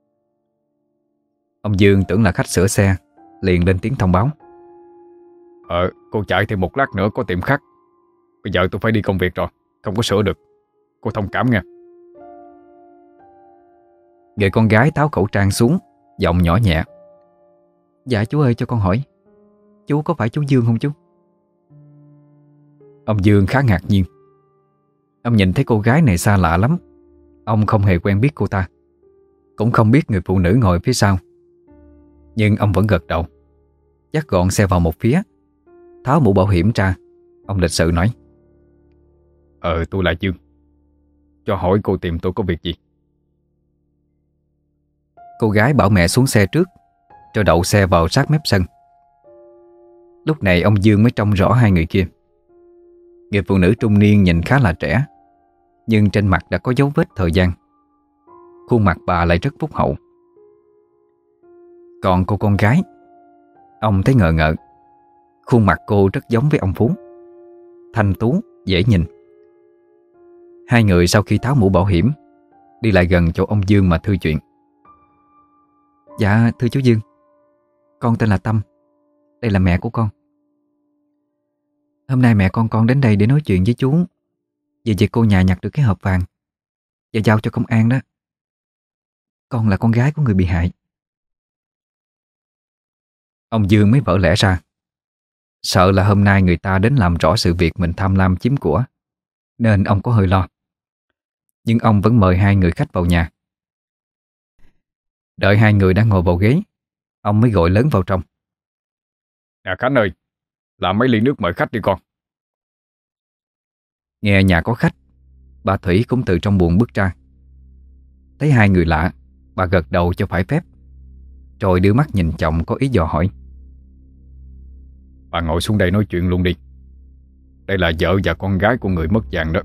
Ông Dương tưởng là khách sửa xe, liền lên tiếng thông báo. Cô chạy thêm một lát nữa có tiệm khác. Bây giờ tôi phải đi công việc rồi, không có sửa được. Cô thông cảm nghe. Người con gái tháo khẩu trang xuống, giọng nhỏ nhẹ. Dạ chú ơi, cho con hỏi, chú có phải chú Dương không chú? Ông Dương khá ngạc nhiên. Ông nhìn thấy cô gái này xa lạ lắm. Ông không hề quen biết cô ta, cũng không biết người phụ nữ ngồi phía sau. Nhưng ông vẫn gật đầu, dắt gọn xe vào một phía, tháo mũ bảo hiểm ra. Ông lịch sự nói. Tôi là Dương. Cho hỏi cô tìm tôi có việc gì? Cô gái bảo mẹ xuống xe trước, cho đậu xe vào sát mép sân. Lúc này ông Dương mới trông rõ hai người kia. Người phụ nữ trung niên nhìn khá là trẻ, nhưng trên mặt đã có dấu vết thời gian. Khuôn mặt bà lại rất phúc hậu. Còn cô con gái, ông thấy ngờ ngợ. Khuôn mặt cô rất giống với ông Phú, thanh tú, dễ nhìn. Hai người sau khi tháo mũ bảo hiểm, đi lại gần chỗ ông Dương mà thư chuyện. Dạ thưa chú Dương, con tên là Tâm. Đây là mẹ của con. Hôm nay mẹ con đến đây để nói chuyện với chú về việc cô nhà nhặt được cái hộp vàng và giao cho công an đó. Con là con gái của người bị hại. Ông Dương mới vỡ lẽ ra. Sợ là hôm nay người ta đến làm rõ sự việc mình tham lam chiếm của, nên ông có hơi lo. Nhưng ông vẫn mời hai người khách vào nhà. Đợi hai người đã ngồi vào ghế, ông mới gọi lớn vào trong. Nè Khánh ơi, làm mấy ly nước mời khách đi con. Nghe nhà có khách, bà Thủy cũng từ trong buồng bước ra. Thấy hai người lạ, bà gật đầu cho phải phép, rồi đưa mắt nhìn chồng có ý dò hỏi. Bà ngồi xuống đây nói chuyện luôn đi. Đây là vợ và con gái của người mất vàng đó.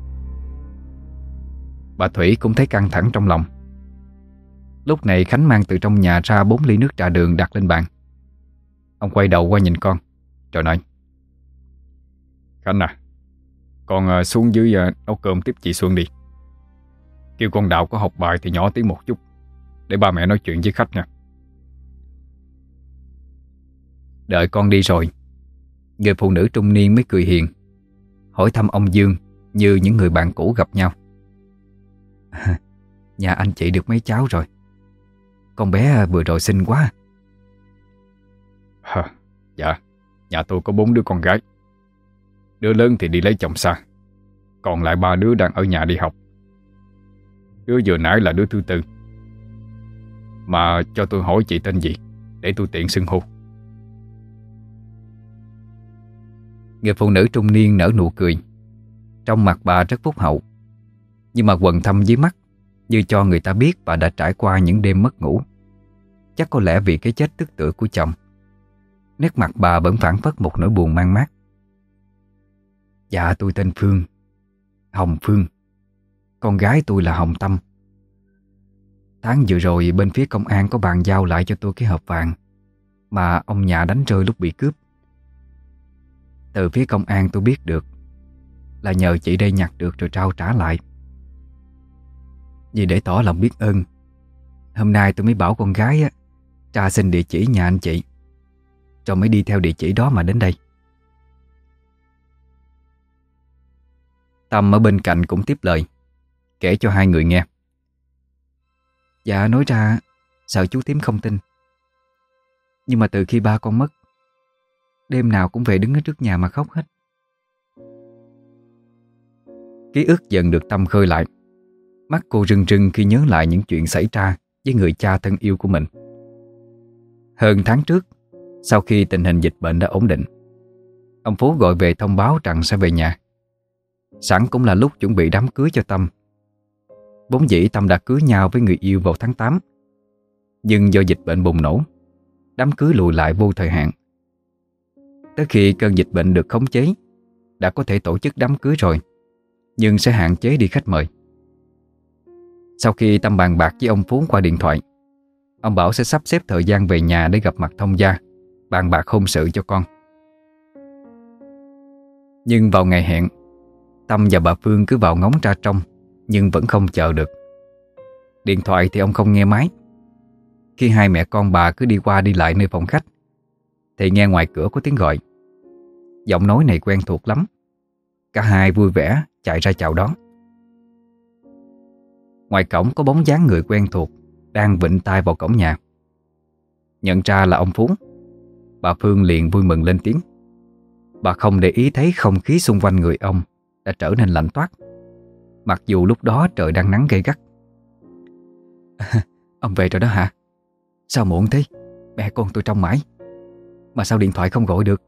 Bà Thủy cũng thấy căng thẳng trong lòng. Lúc này Khánh mang từ trong nhà ra 4 ly nước trà đường đặt lên bàn. Ông quay đầu qua nhìn con, rồi nói. Khánh à, con xuống dưới nấu cơm tiếp chị Xuân đi. Kêu con Đào có học bài thì nhỏ tiếng một chút, để ba mẹ nói chuyện với khách nha. Đợi con đi rồi, người phụ nữ trung niên mới cười hiền, hỏi thăm ông Dương như những người bạn cũ gặp nhau. Nhà anh chị được mấy cháu rồi? Con bé vừa rồi xinh quá. Dạ, nhà tôi có 4 đứa con gái. Đứa lớn thì đi lấy chồng xa, Còn lại 3 đứa đang ở nhà đi học. Đứa vừa nãy là đứa thứ tư. Mà cho tôi hỏi chị tên gì để tôi tiện xưng hô. Người phụ nữ trung niên nở nụ cười. Trong mặt bà rất phúc hậu, nhưng mà quầng thâm dưới mắt như cho người ta biết bà đã trải qua những đêm mất ngủ. Chắc có lẽ vì cái chết tức tưởi của chồng, nét mặt bà vẫn phảng phất một nỗi buồn man mác. Dạ tôi tên Phương, Hồng Phương. Con gái tôi là Hồng Tâm. Tháng vừa rồi bên phía công an có bàn giao lại cho tôi cái hộp vàng mà ông nhà đánh rơi lúc bị cướp. Từ phía công an tôi biết được là nhờ chị đây nhặt được rồi trao trả lại. Vì để tỏ lòng biết ơn, hôm nay tôi mới bảo con gái tra xin địa chỉ nhà anh chị, rồi mới đi theo địa chỉ đó mà đến đây. Tâm ở bên cạnh cũng tiếp lời, kể cho hai người nghe. Dạ nói ra sợ chú Tím không tin, nhưng mà từ khi ba con mất, đêm nào cũng về đứng ở trước nhà mà khóc hết. Ký ức dần được Tâm khơi lại. Mắt cô rưng rưng khi nhớ lại những chuyện xảy ra với người cha thân yêu của mình. Hơn tháng trước, sau khi tình hình dịch bệnh đã ổn định, ông Phú gọi về thông báo rằng sẽ về nhà. Sẵn cũng là lúc chuẩn bị đám cưới cho Tâm. Vốn dĩ Tâm đã cưới nhau với người yêu vào tháng 8, nhưng do dịch bệnh bùng nổ, đám cưới lùi lại vô thời hạn. Tới khi cơn dịch bệnh được khống chế, đã có thể tổ chức đám cưới rồi, nhưng sẽ hạn chế đi khách mời. Sau khi Tâm bàn bạc với ông Phú qua điện thoại, ông bảo sẽ sắp xếp thời gian về nhà để gặp mặt thông gia, bàn bạc hôn sự cho con. Nhưng vào ngày hẹn, Tâm và bà Phương cứ vào ngóng ra trong, nhưng vẫn không chờ được. Điện thoại thì ông không nghe máy. Khi hai mẹ con bà cứ đi qua đi lại nơi phòng khách, thì nghe ngoài cửa có tiếng gọi. Giọng nói này quen thuộc lắm. Cả hai vui vẻ chạy ra chào đón. Ngoài cổng có bóng dáng người quen thuộc đang vịn tay vào cổng nhà. Nhận ra là ông Phú, bà Phương liền vui mừng lên tiếng. Bà không để ý thấy không khí xung quanh người ông đã trở nên lạnh toát, mặc dù lúc đó trời đang nắng gay gắt. Ông về rồi đó hả? Sao muộn thế? Mẹ con tôi trông mãi, mà sao điện thoại không gọi được?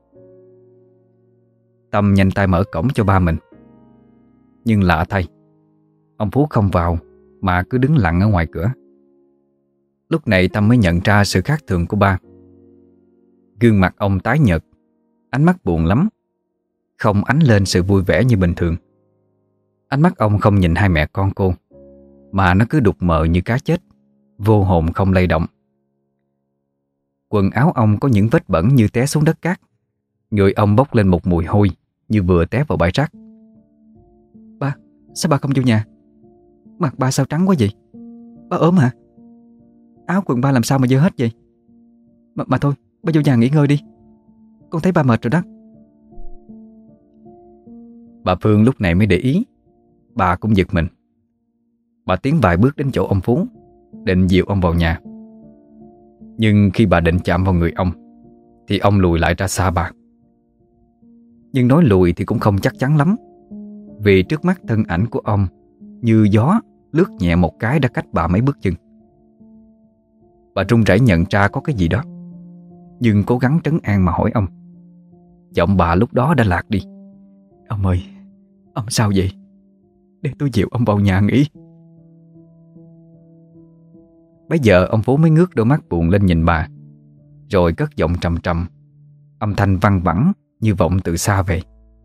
Tâm nhanh tay mở cổng cho ba mình. Nhưng lạ thay, ông Phú không vào mà cứ đứng lặng ở ngoài cửa. Lúc này Tâm mới nhận ra sự khác thường của ba. Gương mặt ông tái nhợt, ánh mắt buồn lắm, không ánh lên sự vui vẻ như bình thường. Ánh mắt ông không nhìn hai mẹ con cô, mà nó cứ đục mờ như cá chết, vô hồn không lay động. Quần áo ông có những vết bẩn như té xuống đất cát. Người ông bốc lên một mùi hôi như vừa té vào bãi rác. Ba, sao ba không vô nhà? Mặt ba sao trắng quá vậy? Ba ốm hả? Áo quần ba làm sao mà dơ hết vậy? Mà thôi, ba vô nhà nghỉ ngơi đi. Con thấy ba mệt rồi đó. Bà Phương lúc này mới để ý. Bà cũng giật mình. Bà tiến vài bước đến chỗ ông Phú, định dìu ông vào nhà. Nhưng khi bà định chạm vào người ông, thì ông lùi lại ra xa bà. Nhưng nói lùi thì cũng không chắc chắn lắm, vì trước mắt thân ảnh của ông như gió lướt nhẹ một cái đã cách bà mấy bước chân. Bà run rẩy nhận ra có cái gì đó, nhưng cố gắng trấn an mà hỏi ông. Giọng bà lúc đó đã lạc đi. Ông ơi, ông sao vậy? Để tôi dìu ông vào nhà nghỉ. Bây giờ ông Phú mới ngước đôi mắt buồn lên nhìn bà, rồi cất giọng trầm trầm, âm thanh văng vẳng như vọng từ xa về.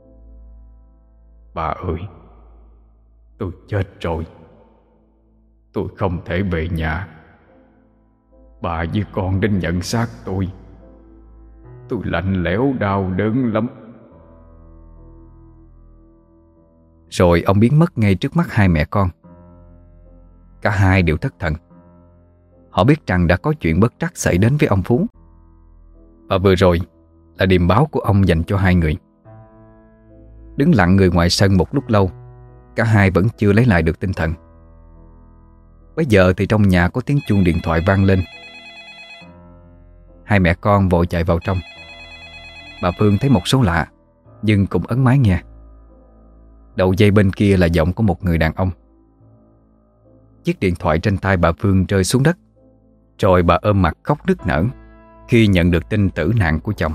Bà ơi, tôi chết rồi. Tôi không thể về nhà. Bà với con đến nhận xác tôi. Tôi lạnh lẽo đau đớn lắm. Rồi ông biến mất ngay trước mắt hai mẹ con. Cả hai đều thất thần. Họ biết rằng đã có chuyện bất trắc xảy đến với ông Phú. Và vừa rồi là điềm báo của ông dành cho hai người. Đứng lặng người ngoài sân một lúc lâu, cả hai vẫn chưa lấy lại được tinh thần. Bây giờ thì trong nhà có tiếng chuông điện thoại vang lên. Hai mẹ con vội chạy vào trong. Bà Phương thấy một số lạ, nhưng cũng ấn máy nghe. Đầu dây bên kia là giọng của một người đàn ông. Chiếc điện thoại trên tay bà Phương rơi xuống đất, rồi bà ôm mặt khóc nức nở khi nhận được tin tử nạn của chồng.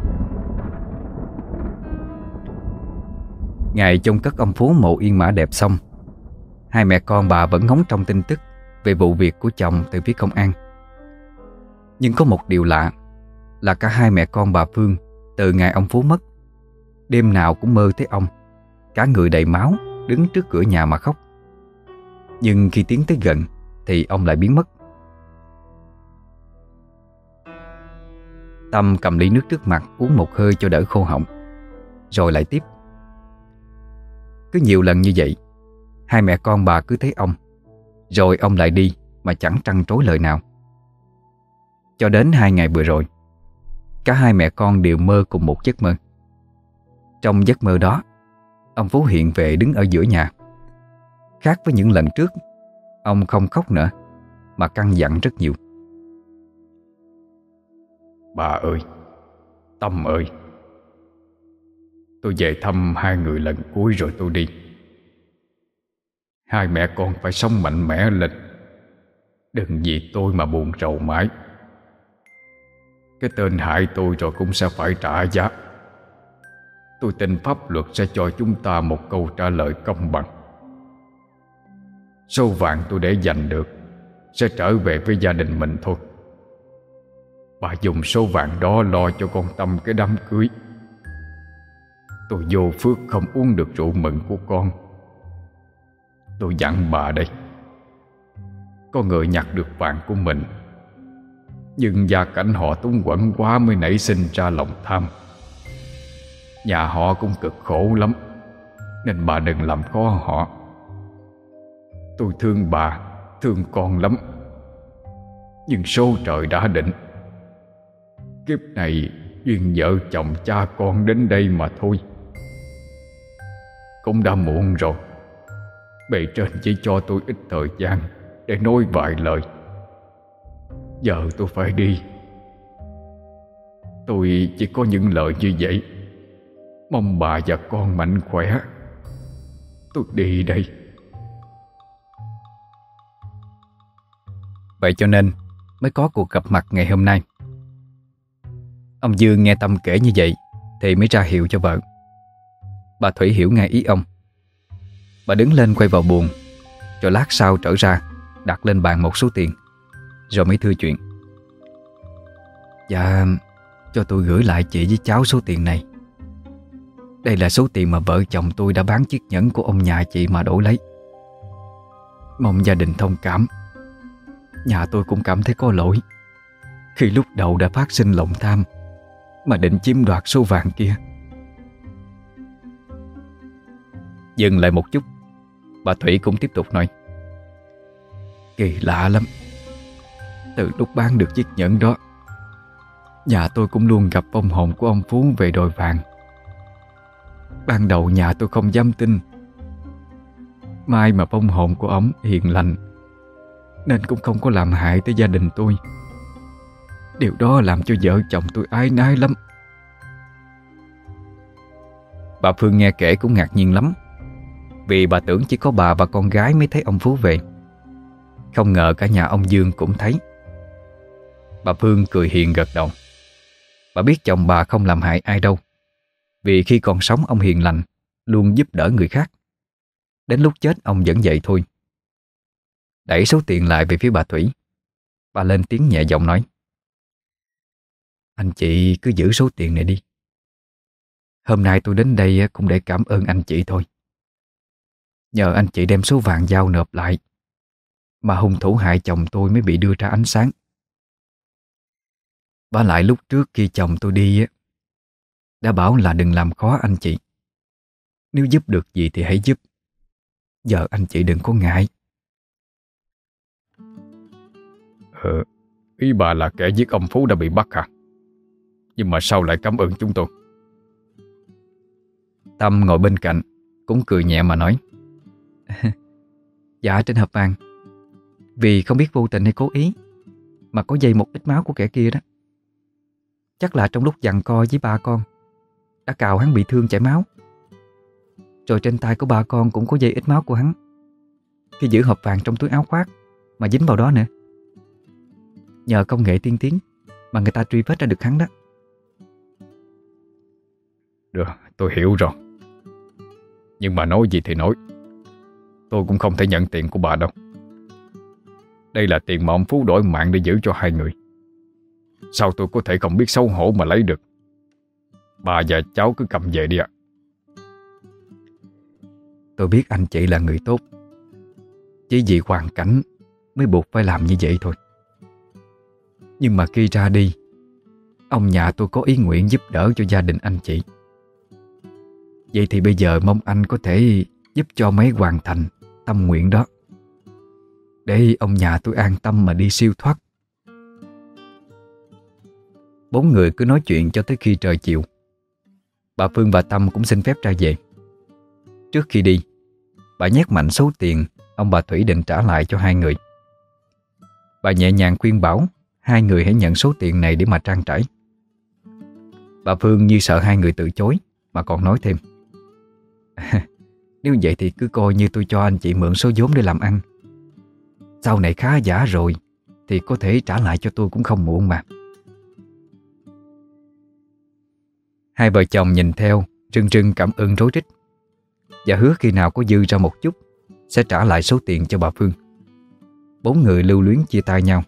Ngày chôn cất ông Phú mộ yên mã đẹp xong, hai mẹ con bà vẫn ngóng trông tin tức về vụ việc của chồng từ phía công an. Nhưng có một điều lạ là cả hai mẹ con bà Phương từ ngày ông Phú mất, đêm nào cũng mơ thấy ông, cả người đầy máu, đứng trước cửa nhà mà khóc. Nhưng khi tiến tới gần thì ông lại biến mất. Tâm cầm ly nước trước mặt uống một hơi cho đỡ khô họng, rồi lại tiếp. Cứ nhiều lần như vậy, hai mẹ con bà cứ thấy ông, rồi ông lại đi mà chẳng trăn trối lời nào. Cho đến 2 ngày vừa rồi, cả hai mẹ con đều mơ cùng một giấc mơ. Trong giấc mơ đó, ông Phú hiện về đứng ở giữa nhà. Khác với những lần trước, ông không khóc nữa mà căn dặn rất nhiều. Bà ơi, Tâm ơi, tôi về thăm hai người lần cuối rồi tôi đi. Hai mẹ con phải sống mạnh mẽ lên, đừng vì tôi mà buồn rầu mãi. Cái tên hại tôi rồi cũng sẽ phải trả giá. Tôi tin pháp luật sẽ cho chúng ta một câu trả lời công bằng. Số vàng tôi để dành được sẽ trở về với gia đình mình thôi. Bà dùng số vàng đó lo cho con Tâm cái đám cưới. Tôi vô phước không uống được rượu mừng của con. Tôi dặn bà đây, có người nhặt được vàng của mình, nhưng gia cảnh họ túng quẫn quá mới nảy sinh ra lòng tham. Nhà họ cũng cực khổ lắm, nên bà đừng làm khó họ. Tôi thương bà, thương con lắm, nhưng số trời đã định. Kiếp này duyên vợ chồng cha con đến đây mà thôi. Cũng đã muộn rồi. Bề trên chỉ cho tôi ít thời gian để nói vài lời. Giờ tôi phải đi. Tôi chỉ có những lời như vậy. Mong bà và con mạnh khỏe. Tôi đi đây. Vậy cho nên mới có cuộc gặp mặt ngày hôm nay. Ông Dương nghe Tâm kể như vậy thì mới ra hiệu cho vợ. Bà Thủy hiểu ngay ý ông. Bà đứng lên quay vào buồng, rồi lát sau trở ra đặt lên bàn một số tiền, rồi mới thưa chuyện. Dạ, cho tôi gửi lại chị với cháu số tiền này. Đây là số tiền mà vợ chồng tôi đã bán chiếc nhẫn của ông nhà chị mà đổi lấy. Mong gia đình thông cảm. Nhà tôi cũng cảm thấy có lỗi khi lúc đầu đã phát sinh lòng tham mà định chiếm đoạt số vàng kia. Dừng lại một chút, bà Thủy cũng tiếp tục nói. Kỳ lạ lắm. Từ lúc bán được chiếc nhẫn đó, nhà tôi cũng luôn gặp vong hồn của ông Phú về đòi vàng. Ban đầu nhà tôi không dám tin. May mà vong hồn của ông hiền lành nên cũng không có làm hại tới gia đình tôi. Điều đó làm cho vợ chồng tôi áy náy lắm. Bà Phương nghe kể cũng ngạc nhiên lắm, vì bà tưởng chỉ có bà và con gái mới thấy ông Phú về. Không ngờ cả nhà ông Dương cũng thấy. Bà Phương cười hiền gật đầu. Bà biết chồng bà không làm hại ai đâu, vì khi còn sống ông hiền lành, luôn giúp đỡ người khác. Đến lúc chết ông vẫn vậy thôi. Đẩy số tiền lại về phía bà Thủy, bà lên tiếng nhẹ giọng nói. Anh chị cứ giữ số tiền này đi. Hôm nay tôi đến đây cũng để cảm ơn anh chị thôi. Nhờ anh chị đem số vàng giao nộp lại mà hung thủ hại chồng tôi mới bị đưa ra ánh sáng. Vả lại lúc trước khi chồng tôi đi đã bảo là đừng làm khó anh chị. Nếu giúp được gì thì hãy giúp. Giờ anh chị đừng có ngại. Ý bà là kẻ giết ông Phú đã bị bắt hả? Nhưng mà sao lại cảm ơn chúng tôi? Tâm ngồi bên cạnh cũng cười nhẹ mà nói. Dạ trên hộp vàng, vì không biết vô tình hay cố ý mà có dây một ít máu của kẻ kia đó. Chắc là trong lúc giằng co với ba con đã cào hắn bị thương chảy máu. Rồi trên tay của ba con cũng có dây ít máu của hắn, khi giữ hộp vàng trong túi áo khoác mà dính vào đó nữa. Nhờ công nghệ tiên tiến mà người ta truy vết ra được hắn đó. Được, tôi hiểu rồi. Nhưng mà nói gì thì nói, tôi cũng không thể nhận tiền của bà đâu. Đây là tiền mà ông Phú đổi mạng để giữ cho hai người. Sao tôi có thể không biết xấu hổ mà lấy được? Bà và cháu cứ cầm về đi ạ. Tôi biết anh chị là người tốt, chỉ vì hoàn cảnh mới buộc phải làm như vậy thôi. Nhưng mà khi ra đi, ông nhà tôi có ý nguyện giúp đỡ cho gia đình anh chị. Vậy thì bây giờ mong anh có thể giúp cho mấy hoàn thành tâm nguyện đó, để ông nhà tôi an tâm mà đi siêu thoát. Bốn người cứ nói chuyện cho tới khi trời chiều. Bà Phương và Tâm cũng xin phép ra về. Trước khi đi, bà nhét mạnh số tiền ông bà Thủy định trả lại cho hai người. Bà nhẹ nhàng khuyên bảo hai người hãy nhận số tiền này để mà trang trải. Bà Phương như sợ hai người từ chối mà còn nói thêm: Nếu vậy thì cứ coi như tôi cho anh chị mượn số vốn để làm ăn. Sau này khá giả rồi thì có thể trả lại cho tôi cũng không muộn mà. Hai vợ chồng nhìn theo, rưng rưng cảm ơn rối rít, và hứa khi nào có dư ra một chút sẽ trả lại số tiền cho bà Phương. Bốn người lưu luyến chia tay nhau.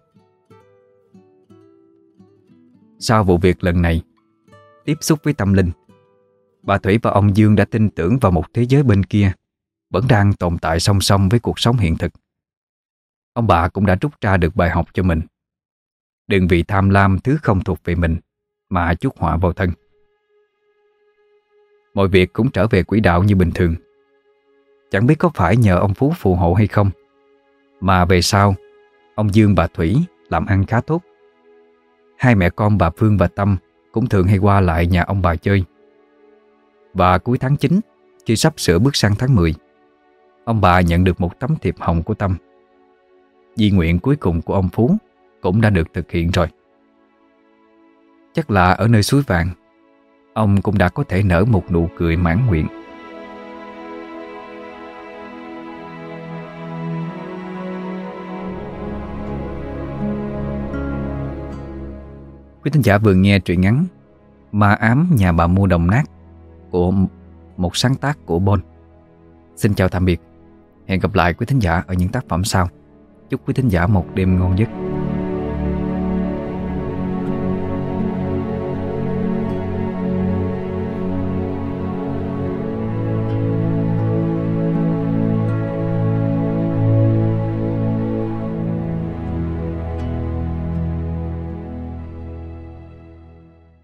Sau vụ việc lần này, tiếp xúc với tâm linh, bà Thủy và ông Dương đã tin tưởng vào một thế giới bên kia vẫn đang tồn tại song song với cuộc sống hiện thực. Ông bà cũng đã rút ra được bài học cho mình: đừng vì tham lam thứ không thuộc về mình mà chuốc họa vào thân. Mọi việc cũng trở về quỹ đạo như bình thường. Chẳng biết có phải nhờ ông Phú phù hộ hay không, mà về sau ông Dương bà Thủy làm ăn khá tốt. Hai mẹ con bà Phương và Tâm cũng thường hay qua lại nhà ông bà chơi. Và cuối tháng 9, khi sắp sửa bước sang tháng 10, ông bà nhận được một tấm thiệp hồng của Tâm. Di nguyện cuối cùng của ông Phú cũng đã được thực hiện rồi. Chắc là ở nơi suối vàng, ông cũng đã có thể nở một nụ cười mãn nguyện. Quý thính giả vừa nghe truyện ngắn Ma ám nhà bà mua đồng nát của một sáng tác của Bon. Xin chào tạm biệt. Hẹn gặp lại quý thính giả ở những tác phẩm sau. Chúc quý thính giả một đêm ngon giấc.